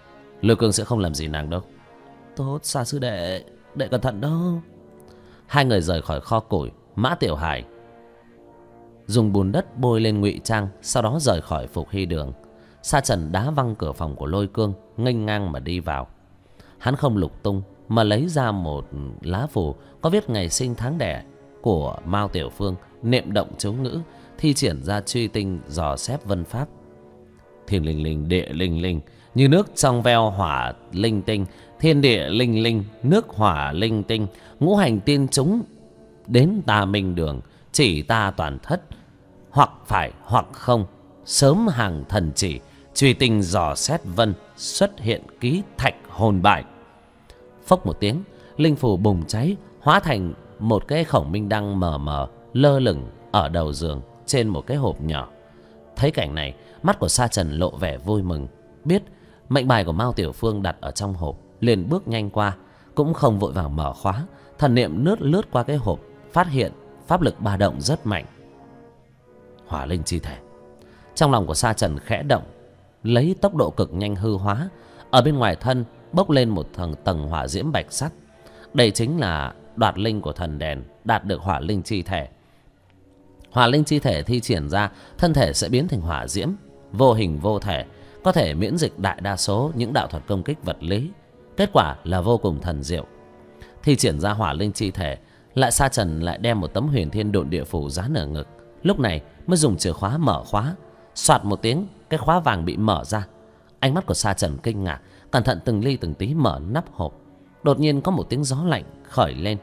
Lôi Cương sẽ không làm gì nàng đâu. Tốt, Sa sư đệ, đệ cẩn thận đó. Hai người rời khỏi kho củi. Mã Tiểu Hải dùng bùn đất bôi lên ngụy trang, sau đó rời khỏi Phục Hy Đường. Sa Trần đá văng cửa phòng của Lôi Cương, nghênh ngang mà đi vào. Hắn không lục tung mà lấy ra một lá phù có viết ngày sinh tháng đẻ của Mao Tiểu Phương, niệm động chú ngữ, thi triển ra truy tinh dò xét vân pháp. Thiên linh linh, địa linh linh, như nước trong veo hỏa linh tinh, thiên địa linh linh, nước hỏa linh tinh, ngũ hành tiên chúng đến ta minh đường, chỉ ta toàn thất, hoặc phải hoặc không, sớm hàng thần chỉ, truy tinh dò xét vân, xuất hiện ký thạch hồn bại. Phốc một tiếng, linh phù bùng cháy, hóa thành một cái khổng minh đăng mờ mờ lơ lửng ở đầu giường trên một cái hộp nhỏ. Thấy cảnh này, mắt của Sa Trần lộ vẻ vui mừng, biết mệnh bài của Mao Tiểu Phương đặt ở trong hộp, liền bước nhanh qua, cũng không vội vàng mở khóa, thần niệm lướt qua cái hộp, phát hiện pháp lực ba động rất mạnh. Hỏa linh chi thể. Trong lòng của Sa Trần khẽ động, lấy tốc độ cực nhanh hư hóa, ở bên ngoài thân bốc lên một tầng hỏa diễm bạch sắc. Đây chính là đoạt linh của thần đèn, đạt được hỏa linh chi thể. Hỏa linh chi thể thi triển ra, thân thể sẽ biến thành hỏa diễm, vô hình vô thể, có thể miễn dịch đại đa số những đạo thuật công kích vật lý. Kết quả là vô cùng thần diệu. Thi triển ra hỏa linh chi thể, lại Sa Trần lại đem một tấm huyền thiên độn địa phù dán ở ngực. Lúc này mới dùng chìa khóa mở khóa. Soạt một tiếng, cái khóa vàng bị mở ra. Ánh mắt của Sa Trần kinh ngạc, cẩn thận từng ly từng tí mở nắp hộp. Đột nhiên có một tiếng gió lạnh khởi lên.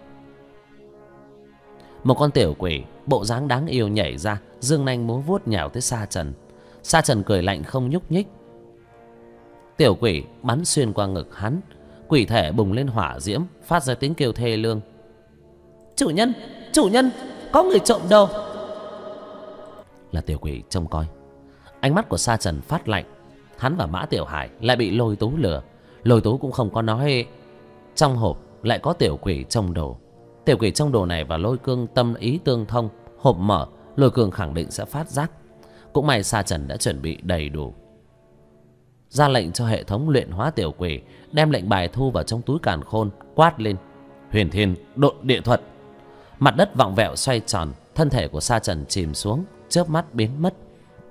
Một con tiểu quỷ bộ dáng đáng yêu nhảy ra, dương nanh múa vuốt nhào tới Sa Trần. Sa Trần cười lạnh không nhúc nhích. Tiểu quỷ bắn xuyên qua ngực hắn, quỷ thể bùng lên hỏa diễm, phát ra tiếng kêu thê lương. Chủ nhân, có người trộm đồ. Là tiểu quỷ trông coi. Ánh mắt của Sa Trần phát lạnh. Hắn và Mã Tiểu Hải lại bị Lôi Tú lừa. Lôi Tú cũng không có nói trong hộp lại có tiểu quỷ trông đồ. Tiểu quỷ trông đồ này và Lôi Cương tâm ý tương thông, hộp mở, Lôi Cương khẳng định sẽ phát giác. Cũng may Sa Trần đã chuẩn bị đầy đủ, ra lệnh cho hệ thống luyện hóa tiểu quỷ, đem lệnh bài thu vào trong túi càn khôn, quát lên: Huyền thiên độn địa thuật. Mặt đất vặn vẹo xoay tròn, thân thể của Sa Trần chìm xuống, chớp mắt biến mất.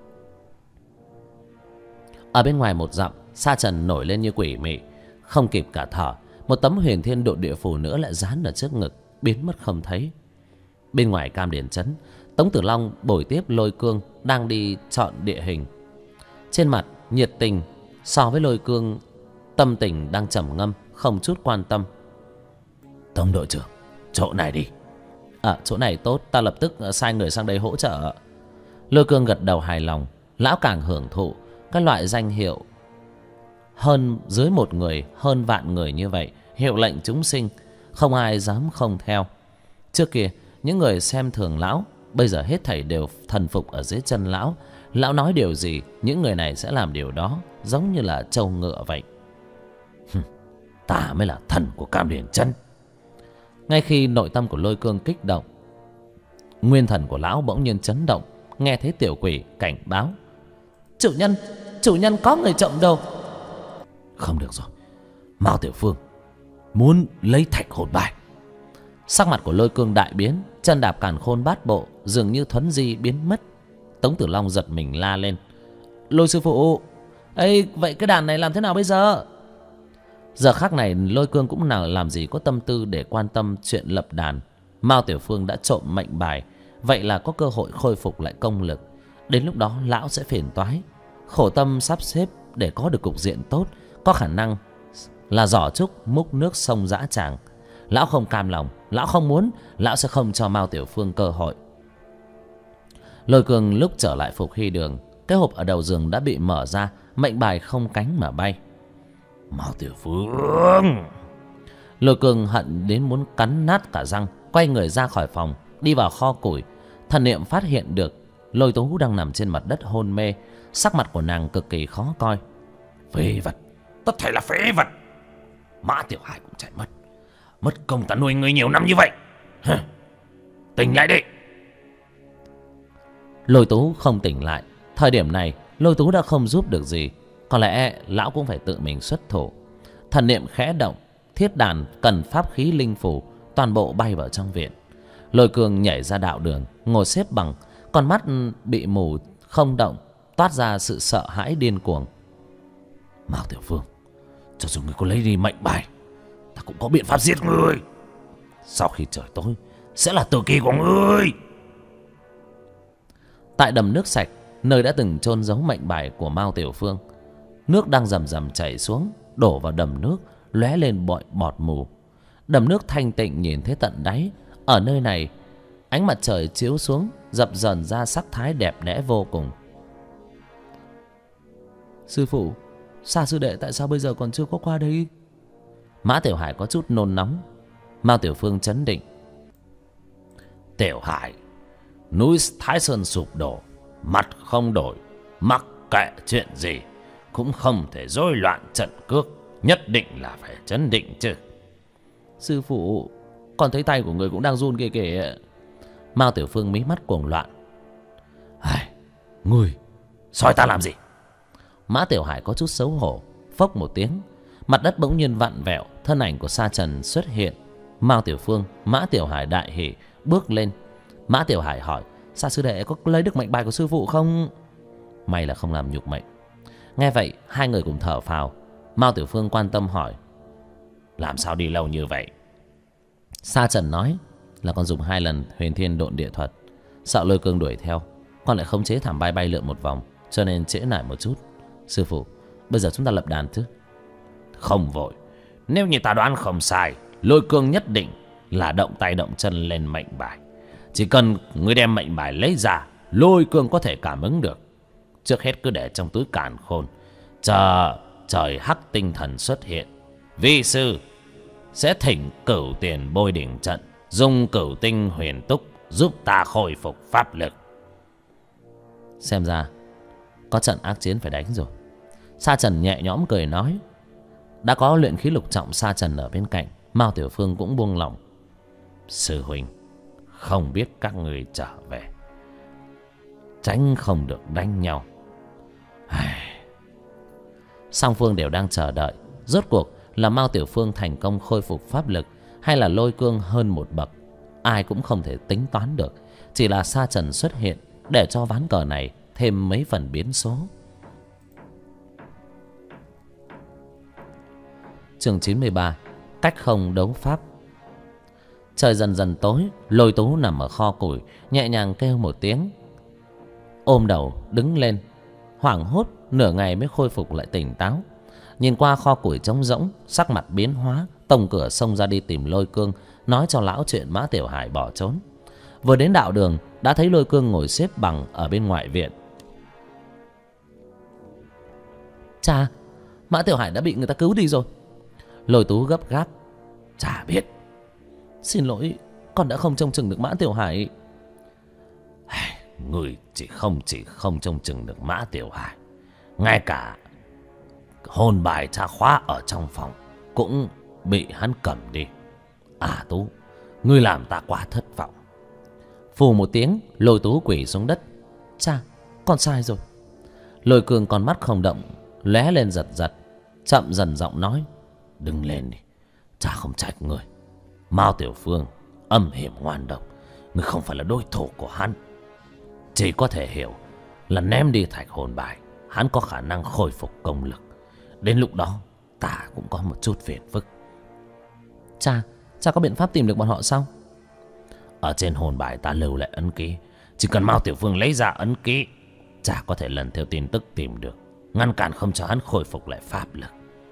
Ở bên ngoài một dặm, Sa Trần nổi lên như quỷ mị, không kịp cả thở, một tấm huyền thiên độn địa phù nữa lại dán ở trước ngực, biến mất không thấy. Bên ngoài Cam Điền trấn, Tống Tử Long bồi tiếp Lôi Cương đang đi chọn địa hình. Trên mặt nhiệt tình, so với Lôi Cương tâm tình đang trầm ngâm, không chút quan tâm. Tống đội trưởng, chỗ này đi. Chỗ này tốt, ta lập tức sai người sang đây hỗ trợ. Lôi Cương gật đầu hài lòng. Lão càng hưởng thụ cái loại danh hiệu hơn dưới một người, hơn vạn người như vậy, hiệu lệnh chúng sinh, không ai dám không theo. Trước kia những người xem thường lão, bây giờ hết thảy đều thần phục ở dưới chân lão. Lão nói điều gì, những người này sẽ làm điều đó, giống như là trâu ngựa vậy. Ta mới là thần của Cam Điền trấn. Ngay khi nội tâm của Lôi Cương kích động, nguyên thần của lão bỗng nhiên chấn động, nghe thấy tiểu quỷ cảnh báo: Chủ nhân có người trộm đồ. Không được rồi, Mao Tiểu Phương muốn lấy thạch hồn bài. Sắc mặt của Lôi Cương đại biến, chân đạp càn khôn bát bộ dường như thuấn di biến mất. Tống Tử Long giật mình la lên: Lôi sư phụ, ấy vậy cái đàn này làm thế nào bây giờ? Giờ khắc này Lôi Cương cũng nào làm gì có tâm tư để quan tâm chuyện lập đàn. Mao Tiểu Phương đã trộm mệnh bài, vậy là có cơ hội khôi phục lại công lực. Đến lúc đó lão sẽ phiền toái, khổ tâm sắp xếp để có được cục diện tốt, có khả năng là giỏ trúc múc nước sông dã tràng. Lão không cam lòng, lão không muốn, lão sẽ không cho Mao Tiểu Phương cơ hội. Lôi Cương lúc trở lại Phục Hy Đường, cái hộp ở đầu giường đã bị mở ra, mệnh bài không cánh mà bay. Mao Tiểu Phương! Lôi Cương hận đến muốn cắn nát cả răng, quay người ra khỏi phòng, đi vào kho củi. Thần niệm phát hiện được Lôi Tú đang nằm trên mặt đất hôn mê, sắc mặt của nàng cực kỳ khó coi. Phế vật, tất thảy là phế vật. Mã Tiểu Hải cũng chạy mất, mất công ta nuôi người nhiều năm như vậy. Tỉnh lại đi. Lôi Tú không tỉnh lại. Thời điểm này Lôi Tú đã không giúp được gì, có lẽ lão cũng phải tự mình xuất thủ. Thần niệm khẽ động, thiết đàn cần pháp khí linh phù toàn bộ bay vào trong viện. Lôi Cương nhảy ra đạo đường, ngồi xếp bằng, con mắt bị mù không động, toát ra sự sợ hãi điên cuồng. Mao Tiểu Phương, cho dù ngươi có lấy đi mệnh bài, ta cũng có biện pháp giết ngươi. Sau khi trời tối sẽ là tử kỳ của ngươi. Tại đầm nước sạch, nơi đã từng chôn giấu mệnh bài của Mao Tiểu Phương, nước đang rầm rầm chảy xuống, đổ vào đầm nước, lóe lên bọt mù. Đầm nước thanh tịnh nhìn thấy tận đáy. Ở nơi này, ánh mặt trời chiếu xuống, dập dờn ra sắc thái đẹp đẽ vô cùng. Sư phụ, Sa sư đệ tại sao bây giờ còn chưa có qua đây? Mã Tiểu Hải có chút nôn nóng. Mao Tiểu Phương trấn định. Tiểu Hải, núi Thái Sơn sụp đổ, mặt không đổi, mặc kệ chuyện gì cũng không thể rối loạn trận cước, nhất định là phải trấn định chứ. Sư phụ, còn thấy tay của người cũng đang run kìa kìa. Mao Tiểu Phương mí mắt cuồng loạn. Ngươi soi ta làm gì? Mã Tiểu Hải có chút xấu hổ, phốc một tiếng, mặt đất bỗng nhiên vặn vẹo, thân ảnh của Sa Trần xuất hiện. Mao Tiểu Phương, Mã Tiểu Hải đại hỉ bước lên. Mã Tiểu Hải hỏi: Sa sư đệ có lấy được mệnh bài của sư phụ không? May là không làm nhục mệnh. Nghe vậy, hai người cùng thở phào. Mao Tiểu Phương quan tâm hỏi: làm sao đi lâu như vậy? Sa Trần nói là con dùng 2 lần Huyền Thiên Độn Địa thuật, sợ Lôi Cương đuổi theo, con lại khống chế thảm bay bay lượn một vòng, cho nên trễ nải một chút. Sư phụ, bây giờ chúng ta lập đàn chứ? Không vội. Nếu như ta đoán không sai, Lôi Cương nhất định là động tay động chân lên mệnh bài. Chỉ cần ngươi đem mệnh bài lấy ra, Lôi Cương có thể cảm ứng được. Trước hết cứ để trong túi càn khôn, chờ trời hắc tinh thần xuất hiện, vi sư sẽ thỉnh Cửu Tiền bôi đỉnh trận, dùng Cửu Tinh huyền túc giúp ta khôi phục pháp lực. Xem ra có trận ác chiến phải đánh rồi. Sa Trần nhẹ nhõm cười nói. Đã có luyện khí lục trọng Sa Trần ở bên cạnh, Mao Tiểu Phương cũng buông lỏng. Sư huynh, không biết các người trở về, tránh không được đánh nhau. Song phương đều đang chờ đợi, rốt cuộc là Mao Tiểu Phương thành công khôi phục pháp lực, hay là Lôi Cương hơn một bậc. Ai cũng không thể tính toán được. Chỉ là Sa Trần xuất hiện để cho ván cờ này thêm mấy phần biến số. Chương 93: Cách không đấu pháp. Trời dần dần tối, Lôi Tú nằm ở kho củi, nhẹ nhàng kêu một tiếng, ôm đầu đứng lên, hoảng hốt nửa ngày mới khôi phục lại tỉnh táo. Nhìn qua kho củi trống rỗng, sắc mặt biến hóa, tông cửa xông ra đi tìm Lôi Cương, nói cho lão chuyện Mã Tiểu Hải bỏ trốn. Vừa đến đạo đường đã thấy Lôi Cương ngồi xếp bằng ở bên ngoại viện. Cha, Mã Tiểu Hải đã bị người ta cứu đi rồi. Lôi Tú gấp gáp. Chả biết. Xin lỗi, con đã không trông chừng được Mã Tiểu Hải. Người chỉ không trông chừng được Mã Tiểu Hải, ngay cả hồn bài cha khóa ở trong phòng cũng bị hắn cầm đi. À Tú, ngươi làm ta quá thất vọng. Phù một tiếng, Lôi Tú quỳ xuống đất. Cha, con sai rồi. Lôi Cương con mắt không động, lóe lên giật giật, chậm dần giọng nói. Đừng lên đi, cha không trách người. Mao Tiểu Phương âm hiểm ngoan độc, người không phải là đối thủ của hắn. Chỉ có thể hiểu là ném đi thạch hồn bài, hắn có khả năng khôi phục công lực. Đến lúc đó ta cũng có một chút phiền phức. Cha có biện pháp tìm được bọn họ sao? Ở trên hồn bài ta lưu lại ấn ký, chỉ cần Mao Tiểu Phương lấy ra ấn ký, cha có thể lần theo tin tức tìm được, ngăn cản không cho hắn khôi phục lại pháp lực.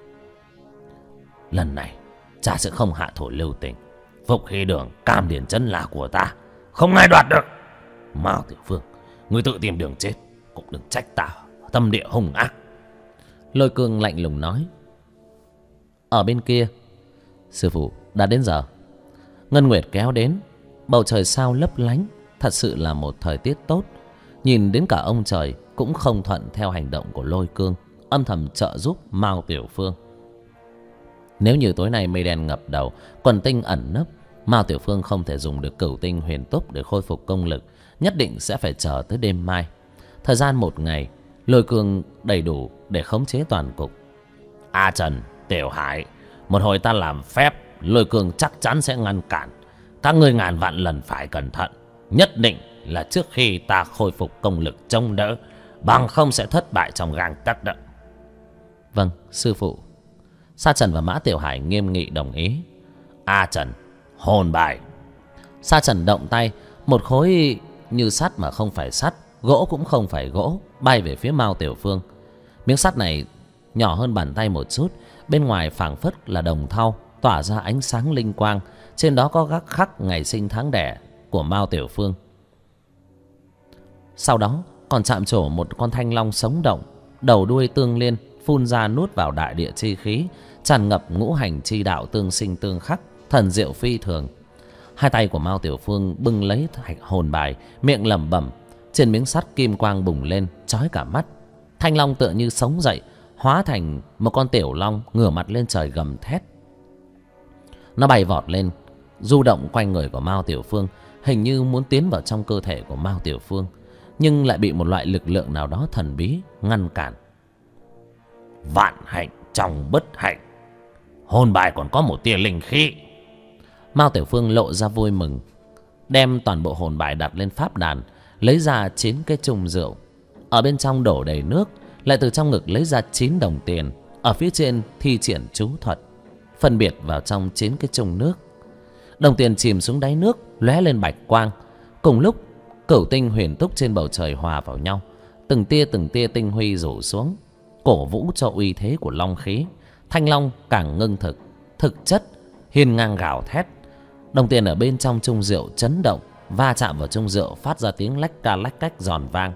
Lần này cha sẽ không hạ thổ lưu tình. Phục khí đường Cam Điền Trấn là của ta, không ai đoạt được. Mao Tiểu Phương, ngươi tự tìm đường chết, cũng đừng trách ta tâm địa hung ác. Lôi Cương lạnh lùng nói. Ở bên kia, sư phụ, đã đến giờ. Ngân Nguyệt kéo đến, bầu trời sao lấp lánh, thật sự là một thời tiết tốt. Nhìn đến cả ông trời cũng không thuận theo hành động của Lôi Cương, âm thầm trợ giúp Mao Tiểu Phương. Nếu như tối nay mây đen ngập đầu, quần tinh ẩn nấp, Mao Tiểu Phương không thể dùng được Cửu Tinh huyền túc để khôi phục công lực, nhất định sẽ phải chờ tới đêm mai. Thời gian một ngày, Lôi Cương đầy đủ để khống chế toàn cục. A Trần, Tiểu Hải, một hồi ta làm phép, Lôi Cương chắc chắn sẽ ngăn cản. Các ngươi ngàn vạn lần phải cẩn thận. Nhất định là trước khi ta khôi phục công lực chống đỡ, bằng không sẽ thất bại trong gang tấc đó. Vâng, sư phụ. Sa Trần và Mã Tiểu Hải nghiêm nghị đồng ý. A Trần, hồn bài. Sa Trần động tay, một khối như sắt mà không phải sắt, gỗ cũng không phải gỗ, bay về phía Mao Tiểu Phương. Miếng sắt này nhỏ hơn bàn tay một chút, bên ngoài phảng phất là đồng thau, tỏa ra ánh sáng linh quang. Trên đó có gác khắc ngày sinh tháng đẻ của Mao Tiểu Phương. Sau đó còn chạm trổ một con thanh long sống động, đầu đuôi tương liên, phun ra nuốt vào đại địa chi khí, tràn ngập ngũ hành chi đạo tương sinh tương khắc, thần diệu phi thường. Hai tay của Mao Tiểu Phương bưng lấy hồn bài, miệng lẩm bẩm. Trên miếng sắt kim quang bùng lên, chói cả mắt. Thanh long tựa như sống dậy, hóa thành một con tiểu long, ngửa mặt lên trời gầm thét. Nó bay vọt lên, du động quanh người của Mao Tiểu Phương, hình như muốn tiến vào trong cơ thể của Mao Tiểu Phương, nhưng lại bị một loại lực lượng nào đó thần bí ngăn cản. Vạn hạnh trong bất hạnh, hồn bài còn có một tia linh khí. Mao Tiểu Phương lộ ra vui mừng, đem toàn bộ hồn bài đặt lên pháp đàn, lấy ra 9 cái chung rượu, ở bên trong đổ đầy nước, lại từ trong ngực lấy ra 9 đồng tiền, ở phía trên thi triển chú thuật, phân biệt vào trong 9 cái chung nước. Đồng tiền chìm xuống đáy nước, lóe lên bạch quang. Cùng lúc, cửu tinh huyền túc trên bầu trời hòa vào nhau, từng tia tinh huy rủ xuống, cổ vũ cho uy thế của long khí. Thanh long càng ngưng thực chất, hiên ngang gào thét. Đồng tiền ở bên trong chung rượu chấn động, va chạm vào chung rượu phát ra tiếng lách ca lách cách giòn vang.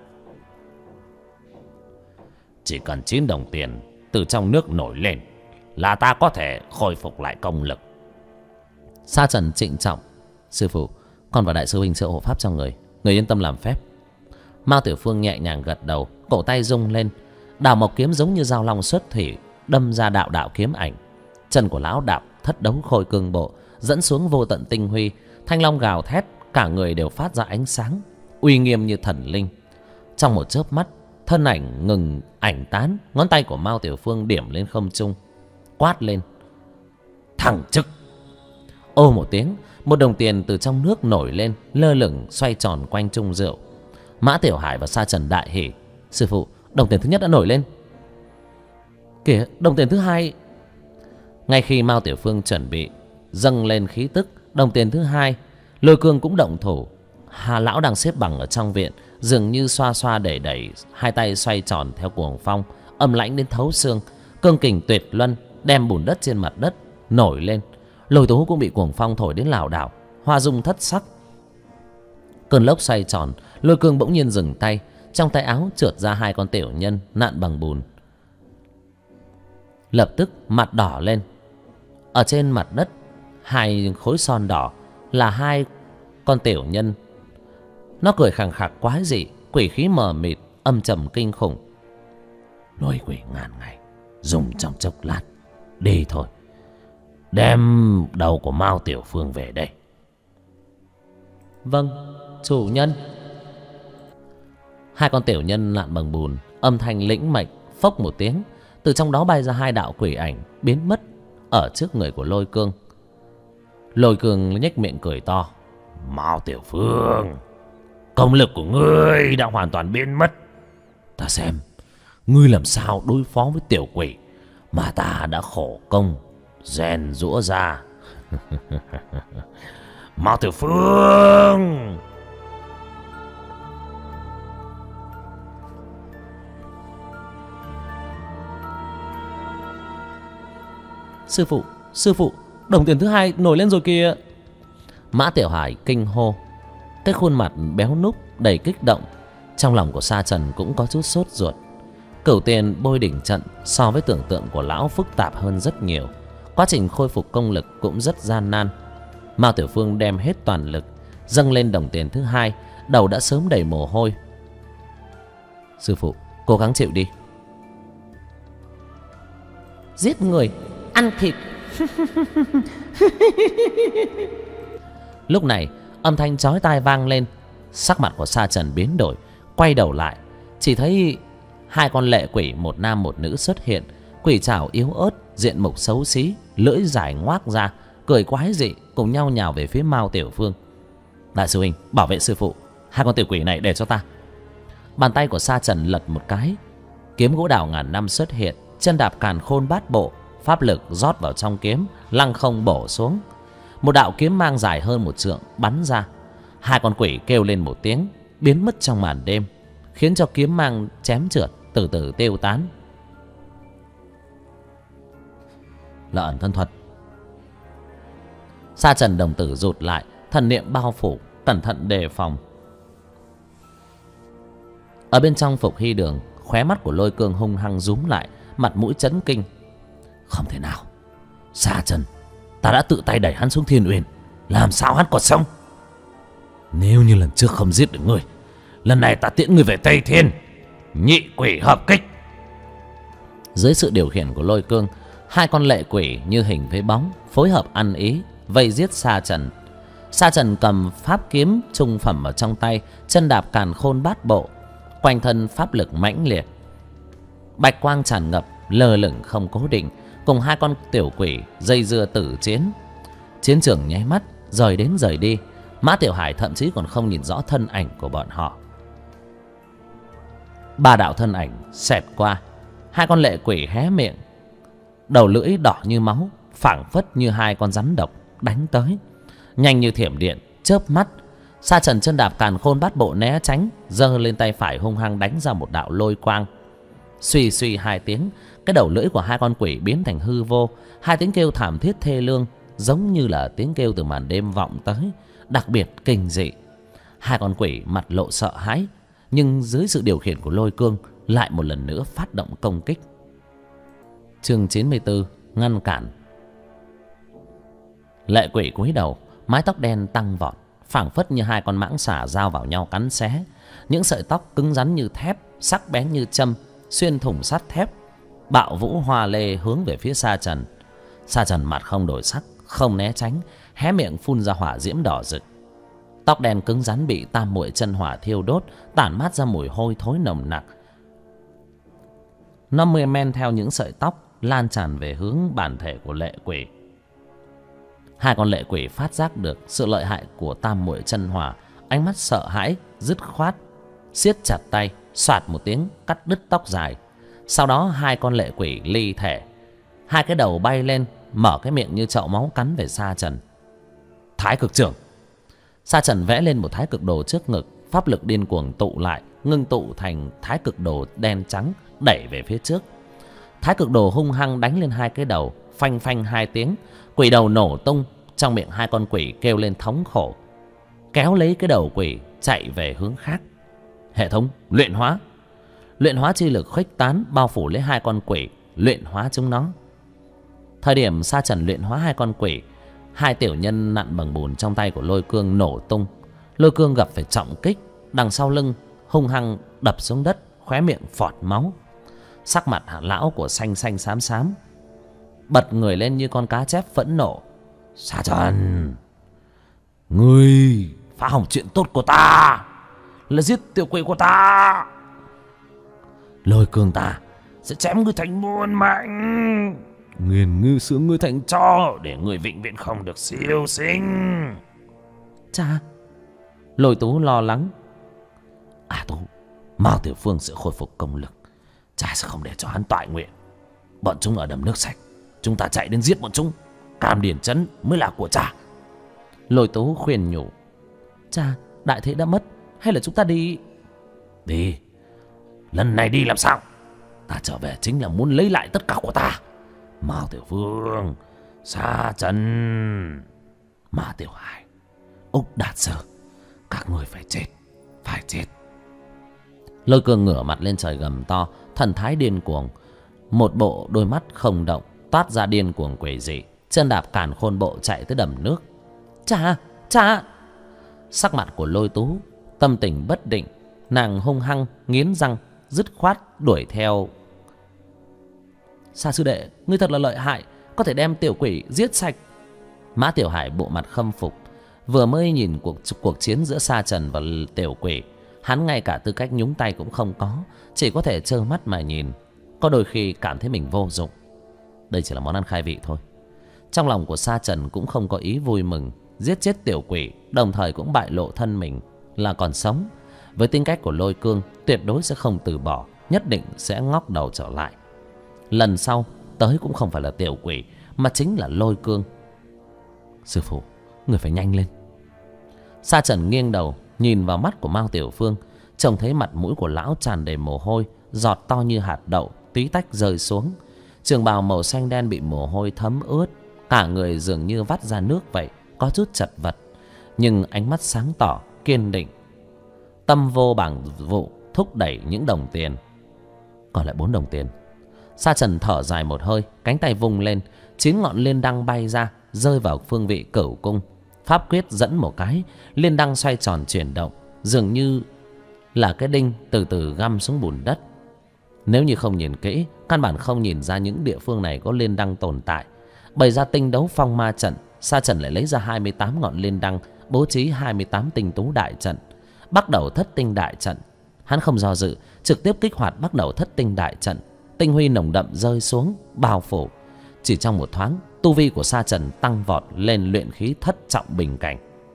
Chỉ cần 9 đồng tiền từ trong nước nổi lên là ta có thể khôi phục lại công lực. Sa Trần trịnh trọng. Sư phụ, con và đại sư huynh sẽ hộ pháp cho người yên tâm làm phép. Mao Tiểu Phương nhẹ nhàng gật đầu, cổ tay rung lên, đào mộc kiếm giống như dao long xuất thủy, đâm ra đạo đạo kiếm ảnh. Chân của lão đạp thất đấu khôi cương bộ, dẫn xuống vô tận tinh huy. Thanh long gào thét, cả người đều phát ra ánh sáng, uy nghiêm như thần linh. Trong một chớp mắt, thân ảnh ngừng ảnh tán, ngón tay của Mao Tiểu Phương điểm lên không trung, quát lên: thăng chức! Ô một tiếng, một đồng tiền từ trong nước nổi lên, lơ lửng xoay tròn quanh chung rượu. Mã Tiểu Hải và Sa Trần đại hỉ. Sư phụ, đồng tiền thứ nhất đã nổi lên. Kìa, đồng tiền thứ hai. Ngay khi Mao Tiểu Phương chuẩn bị dâng lên khí tức đồng tiền thứ hai, Lôi Cương cũng động thủ. Hà lão đang xếp bằng ở trong viện, dường như xoa xoa đẩy đẩy, hai tay xoay tròn theo cuồng phong, âm lãnh đến thấu xương. Cương kình tuyệt luân đem bùn đất trên mặt đất nổi lên. Lôi Tú cũng bị cuồng phong thổi đến lảo đảo, hoa dung thất sắc. Cơn lốc xoay tròn, Lôi Cương bỗng nhiên dừng tay, trong tay áo trượt ra 2 con tiểu nhân nặn bằng bùn. Lập tức mặt đỏ lên. Ở trên mặt đất, 2 khối son đỏ là 2 con tiểu nhân. Nó cười khẳng khặc quái dị, quỷ khí mờ mịt, âm trầm kinh khủng. Nuôi quỷ ngàn ngày, dùng trong chốc lát. Đi thôi, đem đầu của Mao Tiểu Phương về đây. Vâng, chủ nhân. 2 con tiểu nhân nặn bằng bùn, âm thanh lĩnh mệnh, phốc một tiếng, từ trong đó bay ra 2 đạo quỷ ảnh, biến mất ở trước người của Lôi Cương. Lôi Cương nhếch miệng cười to: Mao Tiểu Phương, công lực của ngươi đã hoàn toàn biến mất. Ta xem ngươi làm sao đối phó với tiểu quỷ mà ta đã khổ công rèn giũa ra. Mao Tiểu Phương! Sư phụ, đồng tiền thứ hai nổi lên rồi kìa. Mã Tiểu Hải kinh hô, cái khuôn mặt béo núc đầy kích động. Trong lòng của Sa Trần cũng có chút sốt ruột. Cửu tiền bôi đỉnh trận so với tưởng tượng của lão phức tạp hơn rất nhiều. Quá trình khôi phục công lực cũng rất gian nan. Mao Tiểu Phương đem hết toàn lực dâng lên đồng tiền thứ hai, đầu đã sớm đầy mồ hôi. Sư phụ, cố gắng chịu đi. Giết người, ăn thịt. Lúc này âm thanh chói tai vang lên. Sắc mặt của Sa Trần biến đổi, quay đầu lại, chỉ thấy 2 con lệ quỷ, một nam một nữ xuất hiện, Quỷ trảo yếu ớt, diện mục xấu xí, lưỡi dài ngoác ra, cười quái dị, cùng nhau nhào về phía Mao Tiểu Phương. Đại sư huynh, bảo vệ sư phụ, hai con tiểu quỷ này để cho ta. Bàn tay của Sa Trần lật một cái, kiếm gỗ đào ngàn năm xuất hiện, chân đạp càn khôn bát bộ, pháp lực rót vào trong kiếm, lăng không bổ xuống. Một đạo kiếm mang dài hơn một trượng bắn ra. Hai con quỷ kêu lên một tiếng, biến mất trong màn đêm, khiến cho kiếm mang chém trượt từ từ tiêu tán. Là ẩn thân thuật. Sa Trần đồng tử rụt lại, thần niệm bao phủ, cẩn thận đề phòng. Ở bên trong Phục Hy Đường, khóe mắt của Lôi Cương hung hăng rúm lại, mặt mũi chấn kinh. Không thể nào, Sa Trần, ta đã tự tay đẩy hắn xuống Thiên Uyên, làm sao hắn còn sống? Nếu như lần trước không giết được ngươi, lần này ta tiễn ngươi về Tây Thiên, nhị quỷ hợp kích. Dưới sự điều khiển của Lôi Cương, hai con lệ quỷ như hình với bóng phối hợp ăn ý vây giết Sa Trần. Sa Trần cầm pháp kiếm trung phẩm ở trong tay, chân đạp càn khôn bát bộ, quanh thân pháp lực mãnh liệt, bạch quang tràn ngập, lơ lửng không cố định, cùng hai con tiểu quỷ dây dưa tử chiến. Chiến trường nháy mắt rời đến rời đi, Mã Tiểu Hải thậm chí còn không nhìn rõ thân ảnh của bọn họ. Ba đạo thân ảnh xẹt qua, hai con lệ quỷ hé miệng, đầu lưỡi đỏ như máu, phảng phất như hai con rắn độc đánh tới, nhanh như thiểm điện, chớp mắt. Sa Trần chân đạp càn khôn bát bộ né tránh, giơ lên tay phải hung hăng đánh ra một đạo lôi quang. Suy suy hai tiếng, cái đầu lưỡi của hai con quỷ biến thành hư vô, hai tiếng kêu thảm thiết thê lương, giống như là tiếng kêu từ màn đêm vọng tới, đặc biệt kinh dị. Hai con quỷ mặt lộ sợ hãi, nhưng dưới sự điều khiển của Lôi Cương lại một lần nữa phát động công kích. Chương 94, ngăn cản. Lệ quỷ cúi đầu, mái tóc đen tăng vọt, phảng phất như hai con mãng xà giao vào nhau cắn xé. Những sợi tóc cứng rắn như thép, sắc bén như châm, xuyên thủng sắt thép, bạo vũ hoa lê hướng về phía Sa Trần. Sa Trần mặt không đổi sắc, không né tránh, hé miệng phun ra hỏa diễm đỏ rực. Tóc đen cứng rắn bị tam muội chân hỏa thiêu đốt, tản mát ra mùi hôi thối nồng nặc. Nó men theo những sợi tóc lan tràn về hướng bản thể của lệ quỷ. Hai con lệ quỷ phát giác được sự lợi hại của tam muội chân hỏa, ánh mắt sợ hãi, dứt khoát siết chặt tay, xoạt một tiếng cắt đứt tóc dài. Sau đó hai con lệ quỷ ly thể, hai cái đầu bay lên, mở cái miệng như chậu máu cắn về Sa Trần. Thái cực trưởng. Sa Trần vẽ lên một thái cực đồ trước ngực, pháp lực điên cuồng tụ lại, ngưng tụ thành thái cực đồ đen trắng, đẩy về phía trước. Thái cực đồ hung hăng đánh lên hai cái đầu, phanh phanh hai tiếng, quỷ đầu nổ tung. Trong miệng hai con quỷ kêu lên thống khổ, kéo lấy cái đầu quỷ chạy về hướng khác. Hệ thống luyện hóa. Luyện hóa chi lực khuếch tán, bao phủ lấy hai con quỷ, luyện hóa chúng nó. Thời điểm Sa Trần luyện hóa hai con quỷ, hai tiểu nhân nặn bằng bùn trong tay của Lôi Cương nổ tung. Lôi Cương gặp phải trọng kích, đằng sau lưng hung hăng đập xuống đất, khóe miệng phọt máu. Sắc mặt hạ lão của xanh xanh xám xám, bật người lên như con cá chép phẫn nộ. Sa Trần, ngươi phá hỏng chuyện tốt của ta, là giết tiểu quỷ của ta. Lôi Cương ta sẽ chém ngươi thành muôn mảnh, nghiền ngư xương ngươi thành tro, để ngươi vĩnh viễn không được siêu sinh. Cha. Lôi Tú lo lắng. Tú, Mao Tiểu Phương sẽ khôi phục công lực, cha sẽ không để cho hắn toại nguyện. Bọn chúng ở đầm nước sạch, chúng ta chạy đến giết bọn chúng, Cam Điền Trấn mới là của cha. Lôi Tú khuyên nhủ. Cha, đại thế đã mất, hay là chúng ta đi? Đi. Lần này đi làm sao? Ta trở về chính là muốn lấy lại tất cả của ta. Mao Tiểu Phương, Sa Trần, Ma Tiểu Hải, Úc Đạt Sơ, các người phải chết, phải chết. Lôi Cương ngửa mặt lên trời gầm to, thần thái điên cuồng, một bộ đôi mắt không động, toát ra điên cuồng quỷ dị, chân đạp càn khôn bộ chạy tới đầm nước. Cha, cha. Sắc mặt của Lôi Tú tâm tình bất định, nàng hung hăng nghiến răng, dứt khoát đuổi theo. Sa sư đệ, ngươi thật là lợi hại, có thể đem tiểu quỷ giết sạch. Mã Tiểu Hải bộ mặt khâm phục, vừa mới nhìn cuộc chiến giữa Sa Trần và tiểu quỷ, hắn ngay cả tư cách nhúng tay cũng không có, chỉ có thể trơ mắt mà nhìn. có đôi khi cảm thấy mình vô dụng. Đây chỉ là món ăn khai vị thôi. Trong lòng của Sa Trần cũng không có ý vui mừng giết chết tiểu quỷ, đồng thời cũng bại lộ thân mình là còn sống. Với tính cách của Lôi Cương, tuyệt đối sẽ không từ bỏ, nhất định sẽ ngóc đầu trở lại. Lần sau tới cũng không phải là tiểu quỷ, mà chính là Lôi Cương. Sư phụ, người phải nhanh lên. Sa Trần nghiêng đầu nhìn vào mắt của Mao Tiểu Phương, trông thấy mặt mũi của lão tràn đầy mồ hôi, giọt to như hạt đậu tí tách rơi xuống. Trường bào màu xanh đen bị mồ hôi thấm ướt, cả người dường như vắt ra nước vậy, có chút chật vật, nhưng ánh mắt sáng tỏ kiên định. Tâm vô bảng vụ thúc đẩy những đồng tiền. Còn lại 4 đồng tiền. Sa Trần thở dài một hơi, cánh tay vung lên, 9 ngọn liên đăng bay ra, rơi vào phương vị Cửu Cung. Pháp quyết dẫn một cái, liên đăng xoay tròn chuyển động, dường như là cái đinh từ từ găm xuống bùn đất. Nếu như không nhìn kỹ, căn bản không nhìn ra những địa phương này có liên đăng tồn tại. Bày ra tinh đấu phong ma trận, Sa Trần lại lấy ra 28 ngọn liên đăng, bố trí 28 tinh tú đại trận. Bắt đầu thất tinh đại trận, hắn không do dự, trực tiếp kích hoạt bắt đầu thất tinh đại trận. Tinh huy nồng đậm rơi xuống, bao phủ. Chỉ trong một thoáng, tu vi của Sa Trần tăng vọt lên luyện khí thất trọng bình cảnh.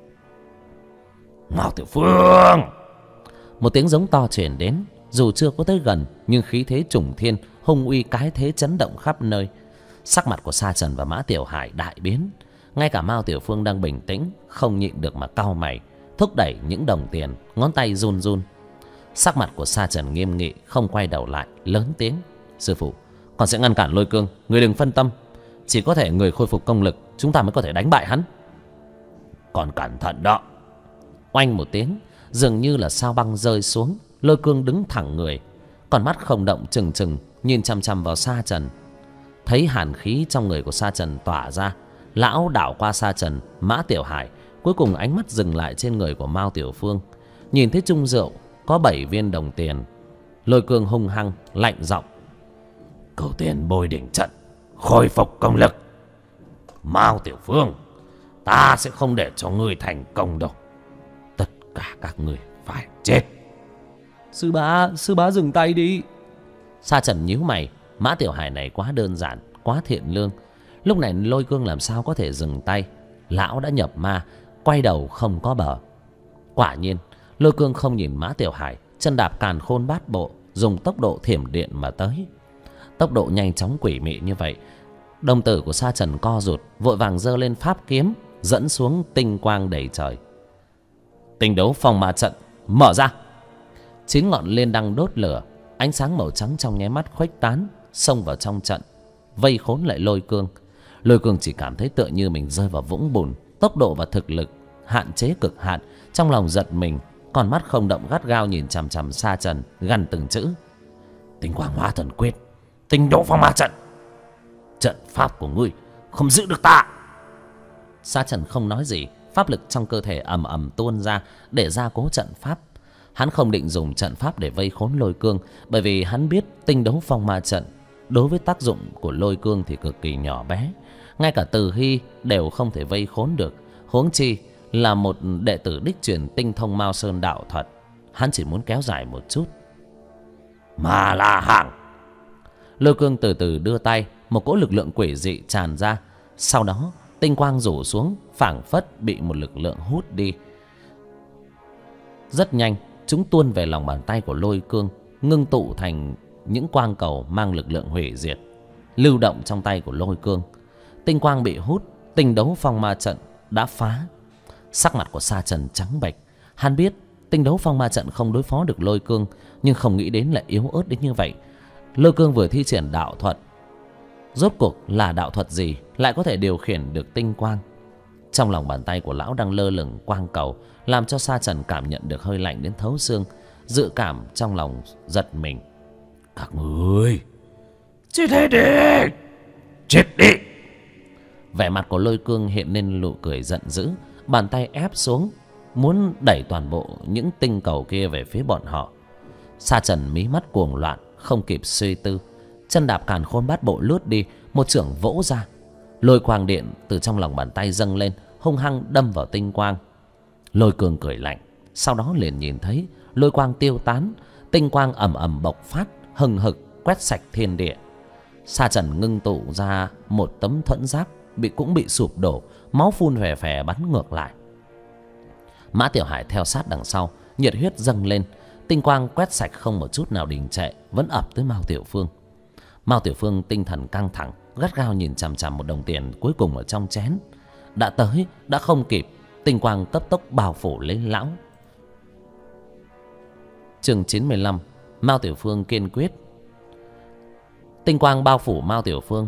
Mao Tiểu Phương! Một tiếng giống to truyền đến, dù chưa có tới gần, nhưng khí thế trùng thiên, hung uy cái thế chấn động khắp nơi. Sắc mặt của Sa Trần và Mã Tiểu Hải đại biến. Ngay cả Mao Tiểu Phương đang bình tĩnh, không nhịn được mà cau mày, thúc đẩy những đồng tiền, ngón tay run run. Sắc mặt của Sa Trần nghiêm nghị, không quay đầu lại, lớn tiếng: Sư phụ, con sẽ ngăn cản Lôi Cương, người đừng phân tâm. Chỉ có thể người khôi phục công lực, chúng ta mới có thể đánh bại hắn. Còn cẩn thận đó. Oanh một tiếng, dường như là sao băng rơi xuống. Lôi Cương đứng thẳng người, còn mắt không động, trừng trừng nhìn chằm chằm vào Sa Trần. Thấy hàn khí trong người của Sa Trần tỏa ra, lão đảo qua Sa Trần, Mã Tiểu Hải, cuối cùng ánh mắt dừng lại trên người của Mao Tiểu Phương. Nhìn thấy chung rượu có 7 viên đồng tiền. Lôi Cương hung hăng lạnh giọng: Cầu tiền bồi đỉnh trận, khôi phục công lực. Mao Tiểu Phương, ta sẽ không để cho ngươi thành công đâu. Tất cả các ngươi phải chết. Sư bá dừng tay đi. Sa Trần nhíu mày, Mã Tiểu Hải này quá đơn giản, quá thiện lương. Lúc này Lôi Cương làm sao có thể dừng tay. Lão đã nhập ma, quay đầu không có bờ. Quả nhiên Lôi Cương không nhìn Mã Tiểu Hải, chân đạp càn khôn bát bộ, dùng tốc độ thiểm điện mà tới. Tốc độ nhanh chóng quỷ mị như vậy, đồng tử của Sa Trần co rụt, vội vàng giơ lên pháp kiếm, dẫn xuống tinh quang đầy trời. Tinh đấu phong ma trận mở ra. 9 ngọn liên đăng đốt lửa, ánh sáng màu trắng trong nháy mắt khuếch tán, xông vào trong trận, vây khốn lại Lôi Cương. Lôi Cương chỉ cảm thấy tựa như mình rơi vào vũng bùn, tốc độ và thực lực hạn chế cực hạn, trong lòng giật mình, còn mắt không động gắt gao nhìn chằm chằm Sa Trần, gằn từng chữ: Tinh quang hóa thần quyết, tinh đấu phong ma trận. Trận pháp của ngươi không giữ được ta. Sa Trần không nói gì, pháp lực trong cơ thể ầm ầm tuôn ra để gia cố trận pháp. Hắn không định dùng trận pháp để vây khốn Lôi Cương, bởi vì hắn biết tinh đấu phong ma trận đối với tác dụng của Lôi Cương thì cực kỳ nhỏ bé, ngay cả Từ Hy đều không thể vây khốn được, huống chi là một đệ tử đích truyền tinh thông Mao Sơn đạo thuật. Hắn chỉ muốn kéo dài một chút. Mà là hàng. Lôi Cương từ từ đưa tay, một cỗ lực lượng quỷ dị tràn ra, sau đó tinh quang rủ xuống, phảng phất bị một lực lượng hút đi. Rất nhanh, chúng tuôn về lòng bàn tay của Lôi Cương, ngưng tụ thành những quang cầu mang lực lượng hủy diệt, lưu động trong tay của Lôi Cương. Tinh quang bị hút, tinh đấu phong ma trận đã phá. Sắc mặt của Sa Trần trắng bệch. Hắn biết tinh đấu phong ma trận không đối phó được Lôi Cương, nhưng không nghĩ đến lại yếu ớt đến như vậy. Lôi Cương vừa thi triển đạo thuật, rốt cuộc là đạo thuật gì lại có thể điều khiển được tinh quang? Trong lòng bàn tay của lão đang lơ lửng quang cầu, làm cho Sa Trần cảm nhận được hơi lạnh đến thấu xương, dự cảm trong lòng giật mình. Các ngươi chết hết đi, chết đi. Vẻ mặt của Lôi Cương hiện lên nụ cười giận dữ, bàn tay ép xuống, muốn đẩy toàn bộ những tinh cầu kia về phía bọn họ. Sa Trần mí mắt cuồng loạn, không kịp suy tư, chân đạp càn khôn bát bộ lướt đi, một chưởng vỗ ra. Lôi quang điện từ trong lòng bàn tay dâng lên, hung hăng đâm vào tinh quang. Lôi Cương cười lạnh, sau đó liền nhìn thấy lôi quang tiêu tán, tinh quang ầm ầm bộc phát, hừng hực quét sạch thiên địa. Sa trần ngưng tụ ra một tấm thuẫn giáp cũng bị sụp đổ, máu phun phè phè bắn ngược lại. Mã Tiểu Hải theo sát đằng sau, nhiệt huyết dâng lên, tinh quang quét sạch không một chút nào đình trệ, vẫn ập tới Mao Tiểu Phương. Mao Tiểu Phương tinh thần căng thẳng, gắt gao nhìn chằm chằm một đồng tiền cuối cùng ở trong chén. Đã tới, đã không kịp, tinh quang cấp tốc bao phủ lấy lão. Chương 95. Mao Tiểu Phương kiên quyết. Tinh quang bao phủ Mao Tiểu Phương.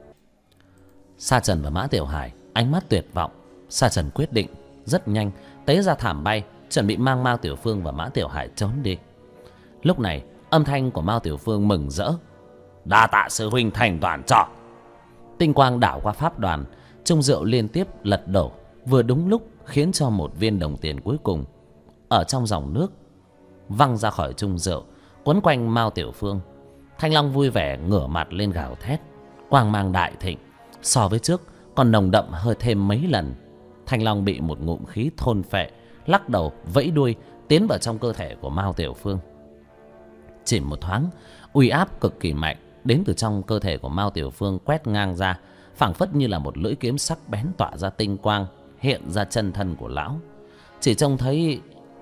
Sa Trần và Mã Tiểu Hải ánh mắt tuyệt vọng. Sa Trần quyết định rất nhanh tế ra thảm bay, chuẩn bị mang Mao Tiểu Phương và Mã Tiểu Hải trốn đi. Lúc này âm thanh của Mao Tiểu Phương mừng rỡ: đa tạ sư huynh thành toàn cho. Tinh quang đảo qua pháp đoàn, chung rượu liên tiếp lật đổ, vừa đúng lúc khiến cho một viên đồng tiền cuối cùng ở trong dòng nước văng ra khỏi chung rượu, quấn quanh Mao Tiểu Phương. Thanh Long vui vẻ ngửa mặt lên gào thét, quang mang đại thịnh, so với trước còn nồng đậm hơi thêm mấy lần. Thanh Long bị một ngụm khí thôn phệ, lắc đầu vẫy đuôi tiến vào trong cơ thể của Mao Tiểu Phương. Chỉ một thoáng, uy áp cực kỳ mạnh đến từ trong cơ thể của Mao Tiểu Phương quét ngang ra, phảng phất như là một lưỡi kiếm sắc bén tỏa ra tinh quang, hiện ra chân thân của lão. Chỉ trông thấy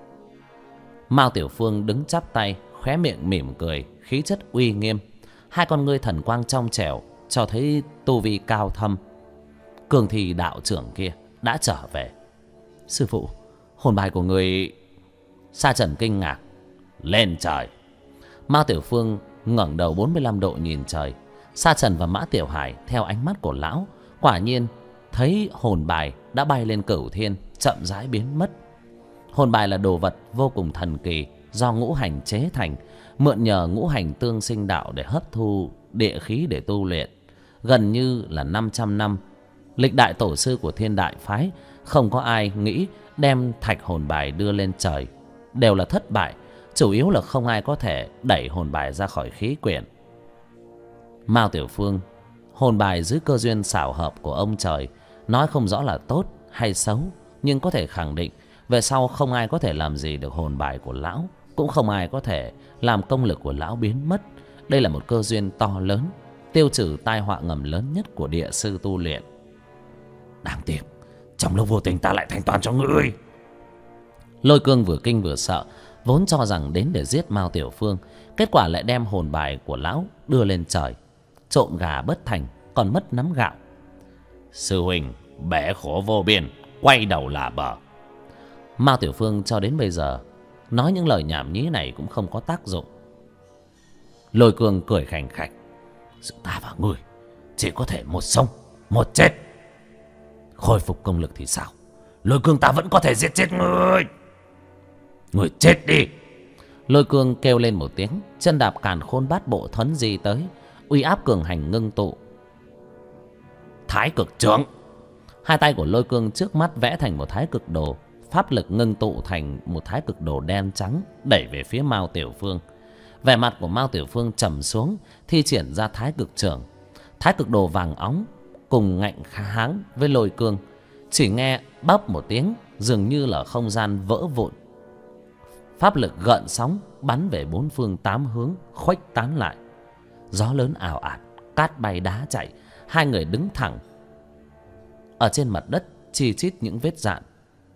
Mao Tiểu Phương đứng chắp tay, khóe miệng mỉm cười, khí chất uy nghiêm, hai con ngươi thần quang trong trẻo, cho thấy tu vi cao thâm. Cường thì đạo trưởng kia đã trở về. Sư phụ, hồn bài của người... Sa Trần kinh ngạc: lên trời. Mao Tiểu Phương ngẩng đầu 45 độ nhìn trời. Sa Trần và Mã Tiểu Hải theo ánh mắt của lão quả nhiên thấy hồn bài đã bay lên cửu thiên, chậm rãi biến mất. Hồn bài là đồ vật vô cùng thần kỳ, do ngũ hành chế thành, mượn nhờ ngũ hành tương sinh đạo để hấp thu địa khí để tu luyện. Gần như là 500 năm, lịch đại tổ sư của Thiên Đại phái không có ai nghĩ đem thạch hồn bài đưa lên trời, đều là thất bại. Chủ yếu là không ai có thể đẩy hồn bài ra khỏi khí quyển. Mao Tiểu Phương, hồn bài dưới cơ duyên xảo hợp của ông trời, nói không rõ là tốt hay xấu, nhưng có thể khẳng định về sau không ai có thể làm gì được hồn bài của lão, cũng không ai có thể làm công lực của lão biến mất. Đây là một cơ duyên to lớn, tiêu trừ tai họa ngầm lớn nhất của địa sư tu luyện. Đáng tiếc, trong lúc vô tình ta lại thành toàn cho ngươi. Lôi Cương vừa kinh vừa sợ, vốn cho rằng đến để giết Mao Tiểu Phương, kết quả lại đem hồn bài của lão đưa lên trời. Trộm gà bất thành còn mất nắm gạo. Sư huynh bể khổ vô biên, quay đầu là bờ. Mao Tiểu Phương cho đến bây giờ nói những lời nhảm nhí này cũng không có tác dụng. Lôi Cương cười khành khạch: giữa ta và ngươi chỉ có thể một sống một chết. Khôi phục công lực thì sao? Lôi Cương ta vẫn có thể giết chết ngươi. Ngươi chết đi. Lôi Cương kêu lên một tiếng, chân đạp càn khôn bát bộ thuấn di tới, uy áp cường hành ngưng tụ. Thái cực trưởng. Hai tay của Lôi Cương trước mắt vẽ thành một thái cực đồ, pháp lực ngưng tụ thành một thái cực đồ đen trắng đẩy về phía Mao Tiểu Phương. Vẻ mặt của Mao Tiểu Phương trầm xuống, thi triển ra thái cực trưởng. Thái cực đồ vàng óng cùng ngạnh kháng với Lôi Cương. Chỉ nghe bắp một tiếng, dường như là không gian vỡ vụn. Pháp lực gợn sóng bắn về bốn phương tám hướng, khuếch tán lại. Gió lớn ào ạt, cát bay đá chạy. Hai người đứng thẳng ở trên mặt đất, chi chít những vết dạn.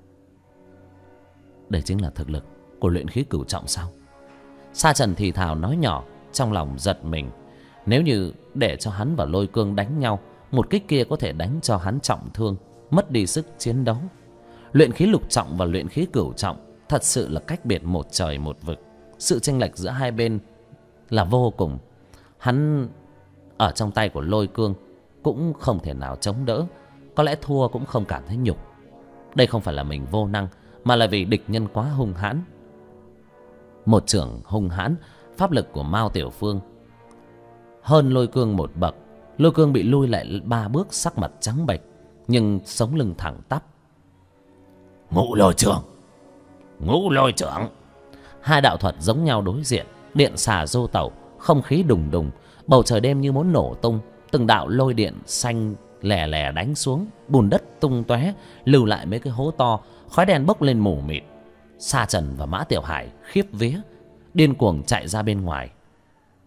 Đây chính là thực lực của luyện khí cửu trọng sao? Sa Trần thì thào nói nhỏ, trong lòng giật mình. Nếu như để cho hắn và Lôi Cương đánh nhau, một kích kia có thể đánh cho hắn trọng thương, mất đi sức chiến đấu. Luyện khí lục trọng và luyện khí cửu trọng thật sự là cách biệt một trời một vực. Sự chênh lệch giữa hai bên là vô cùng. Hắn ở trong tay của Lôi Cương cũng không thể nào chống đỡ, có lẽ thua cũng không cảm thấy nhục. Đây không phải là mình vô năng, mà là vì địch nhân quá hung hãn. Một chưởng hung hãn, pháp lực của Mao Tiểu Phương hơn Lôi Cương một bậc. Lôi Cương bị lui lại 3 bước, sắc mặt trắng bệch, nhưng sống lưng thẳng tắp. Ngũ lôi trưởng, ngũ lôi trưởng. Hai đạo thuật giống nhau đối diện, điện xà dô tẩu, không khí đùng đùng, bầu trời đêm như muốn nổ tung. Từng đạo lôi điện xanh lè lè đánh xuống, bùn đất tung tóe, lưu lại mấy cái hố to, khói đen bốc lên mù mịt. Sa Trần và Mã Tiểu Hải khiếp vía, điên cuồng chạy ra bên ngoài.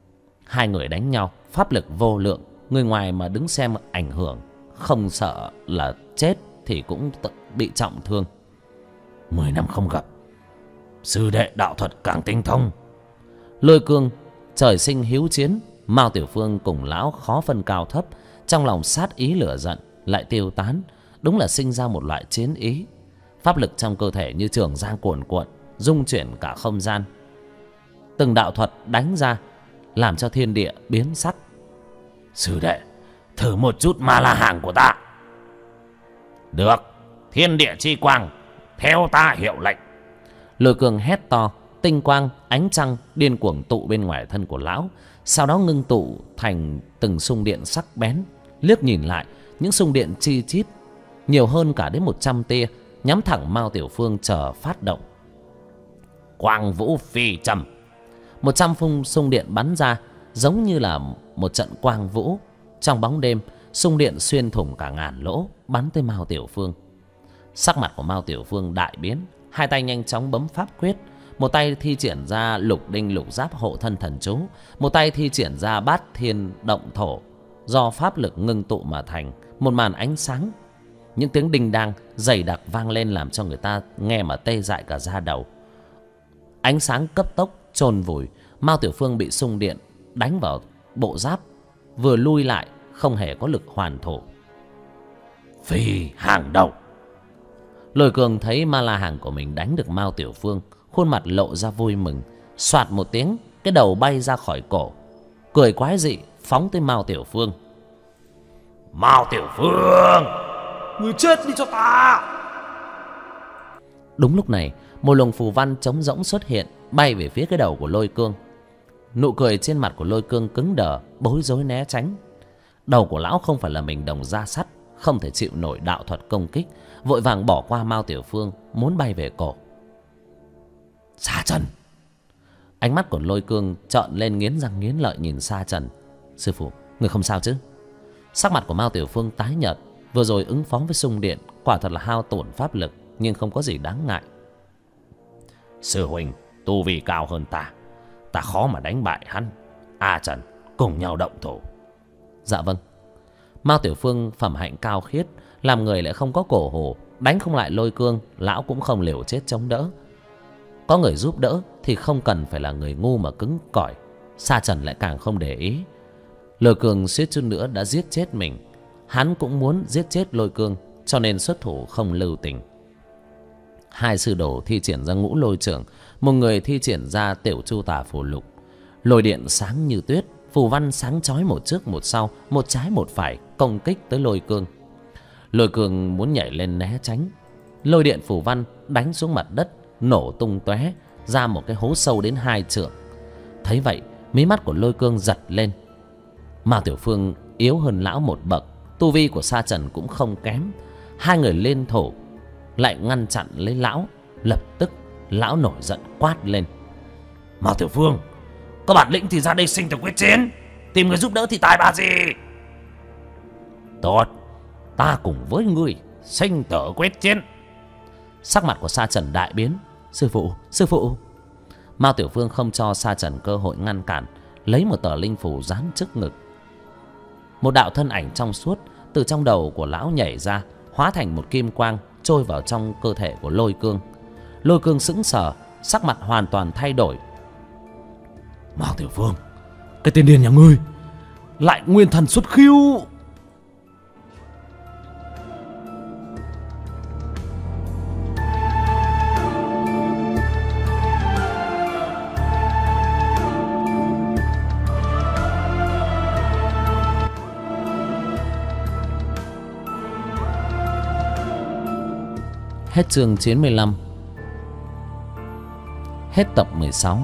Hai người đánh nhau, pháp lực vô lượng. Người ngoài mà đứng xem ảnh hưởng, không sợ là chết thì cũng bị trọng thương. 10 năm không gặp, sư đệ đạo thuật càng tinh thông. Lôi Cương trời sinh hiếu chiến, Mao Tiểu Phương cùng lão khó phân cao thấp. Trong lòng sát ý lửa giận lại tiêu tán, đúng là sinh ra một loại chiến ý. Pháp lực trong cơ thể như trường giang cuồn cuộn, dung chuyển cả không gian. Từng đạo thuật đánh ra, làm cho thiên địa biến sắc. Sư đệ, thử một chút Ma La Hàn của ta. Được, thiên địa chi quang, theo ta hiệu lệnh. Lôi Cương hét to, tinh quang ánh trăng điên cuồng tụ bên ngoài thân của lão, sau đó ngưng tụ thành từng xung điện sắc bén. Liếc nhìn lại, những xung điện chi chít nhiều hơn cả đến 100 tia, nhắm thẳng Mao Tiểu Phương chờ phát động. Quang vũ phi trầm. 100 phung xung điện bắn ra, giống như là một trận quang vũ. Trong bóng đêm, xung điện xuyên thủng cả ngàn lỗ, bắn tới Mao Tiểu Phương. Sắc mặt của Mao Tiểu Phương đại biến, hai tay nhanh chóng bấm pháp quyết. Một tay thi triển ra lục đinh lục giáp hộ thân thần chú, một tay thi triển ra bát thiên động thổ, do pháp lực ngưng tụ mà thành một màn ánh sáng. Những tiếng đinh đang dày đặc vang lên làm cho người ta nghe mà tê dại cả da đầu. Ánh sáng cấp tốc chôn vùi, Mao Tiểu Phương bị xung điện đánh vào bộ giáp, vừa lui lại không hề có lực hoàn thủ. Phi hàng đầu. Lôi Cương thấy Ma La Hàn của mình đánh được Mao Tiểu Phương, khuôn mặt lộ ra vui mừng. Soạt một tiếng, cái đầu bay ra khỏi cổ, cười quái dị phóng tới Mao Tiểu Phương. Mao Tiểu Phương, người chết đi cho ta. Đúng lúc này, một luồng phù văn trống rỗng xuất hiện, bay về phía cái đầu của Lôi Cương. Nụ cười trên mặt của Lôi Cương cứng đờ, bối rối né tránh. Đầu của lão không phải là mình đồng da sắt, không thể chịu nổi đạo thuật công kích, vội vàng bỏ qua Mao Tiểu Phương, muốn bay về cổ. Sa Trần! Ánh mắt của Lôi Cương trợn lên, nghiến răng nghiến lợi nhìn Sa Trần. Sư phụ, người không sao chứ? Sắc mặt của Mao Tiểu Phương tái nhợt, vừa rồi ứng phó với xung điện quả thật là hao tổn pháp lực, nhưng không có gì đáng ngại. Sư huynh tu vi cao hơn ta, ta khó mà đánh bại hắn. A Trần, cùng nhau động thủ. Dạ vâng. Mao Tiểu Phương phẩm hạnh cao khiết, làm người lại không có cổ hủ, đánh không lại Lôi Cương, lão cũng không liều chết chống đỡ. Có người giúp đỡ thì không cần phải là người ngu mà cứng cỏi. Sa Trần lại càng không để ý. Lôi Cương suýt chút nữa đã giết chết mình, hắn cũng muốn giết chết Lôi Cương, cho nên xuất thủ không lưu tình. Hai sư đồ thi triển ra ngũ lôi trưởng, một người thi triển ra tiểu chu tả phù lục. Lôi điện sáng như tuyết, phù văn sáng chói một trước một sau, một trái một phải công kích tới Lôi Cương. Lôi Cương muốn nhảy lên né tránh, lôi điện phù văn đánh xuống mặt đất, nổ tung tóe ra một cái hố sâu đến 2 trượng. Thấy vậy, mí mắt của Lôi Cương giật lên. Mao Tiểu Phương yếu hơn lão một bậc, tu vi của Sa Trần cũng không kém. Hai người liên thủ lại ngăn chặn lấy lão. Lập tức lão nổi giận quát lên: Mao Tiểu Phương, có bản lĩnh thì ra đây sinh tử quyết chiến, tìm người giúp đỡ thì tài ba gì. Tốt, ta cùng với ngươi sinh tử quyết chiến. Sắc mặt của Sa Trần đại biến. Sư phụ, sư phụ! Mao Tiểu Phương không cho Sa Trần cơ hội ngăn cản, lấy một tờ linh phù dán trước ngực. Một đạo thân ảnh trong suốt từ trong đầu của lão nhảy ra, hóa thành một kim quang trôi vào trong cơ thể của Lôi Cương. Lôi Cương sững sờ, sắc mặt hoàn toàn thay đổi. Mao Tiểu Phương, cái tên điên nhà ngươi lại nguyên thần xuất khiêu. Hết chương 95. Hết tập 16.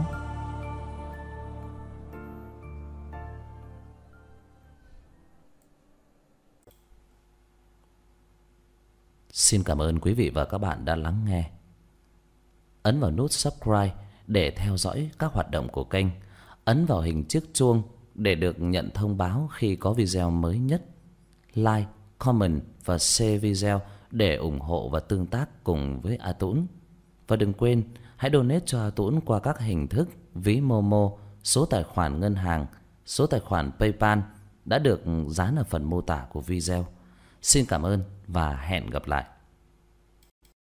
Xin cảm ơn quý vị và các bạn đã lắng nghe. Ấn vào nút subscribe để theo dõi các hoạt động của kênh. Ấn vào hình chiếc chuông để được nhận thông báo khi có video mới nhất. Like, comment và share video để ủng hộ và tương tác cùng với A Tũng. Và đừng quên hãy donate cho A Tũng qua các hình thức ví Momo, số tài khoản ngân hàng Số tài khoản PayPal đã được dán ở phần mô tả của video. Xin cảm ơn và hẹn gặp lại.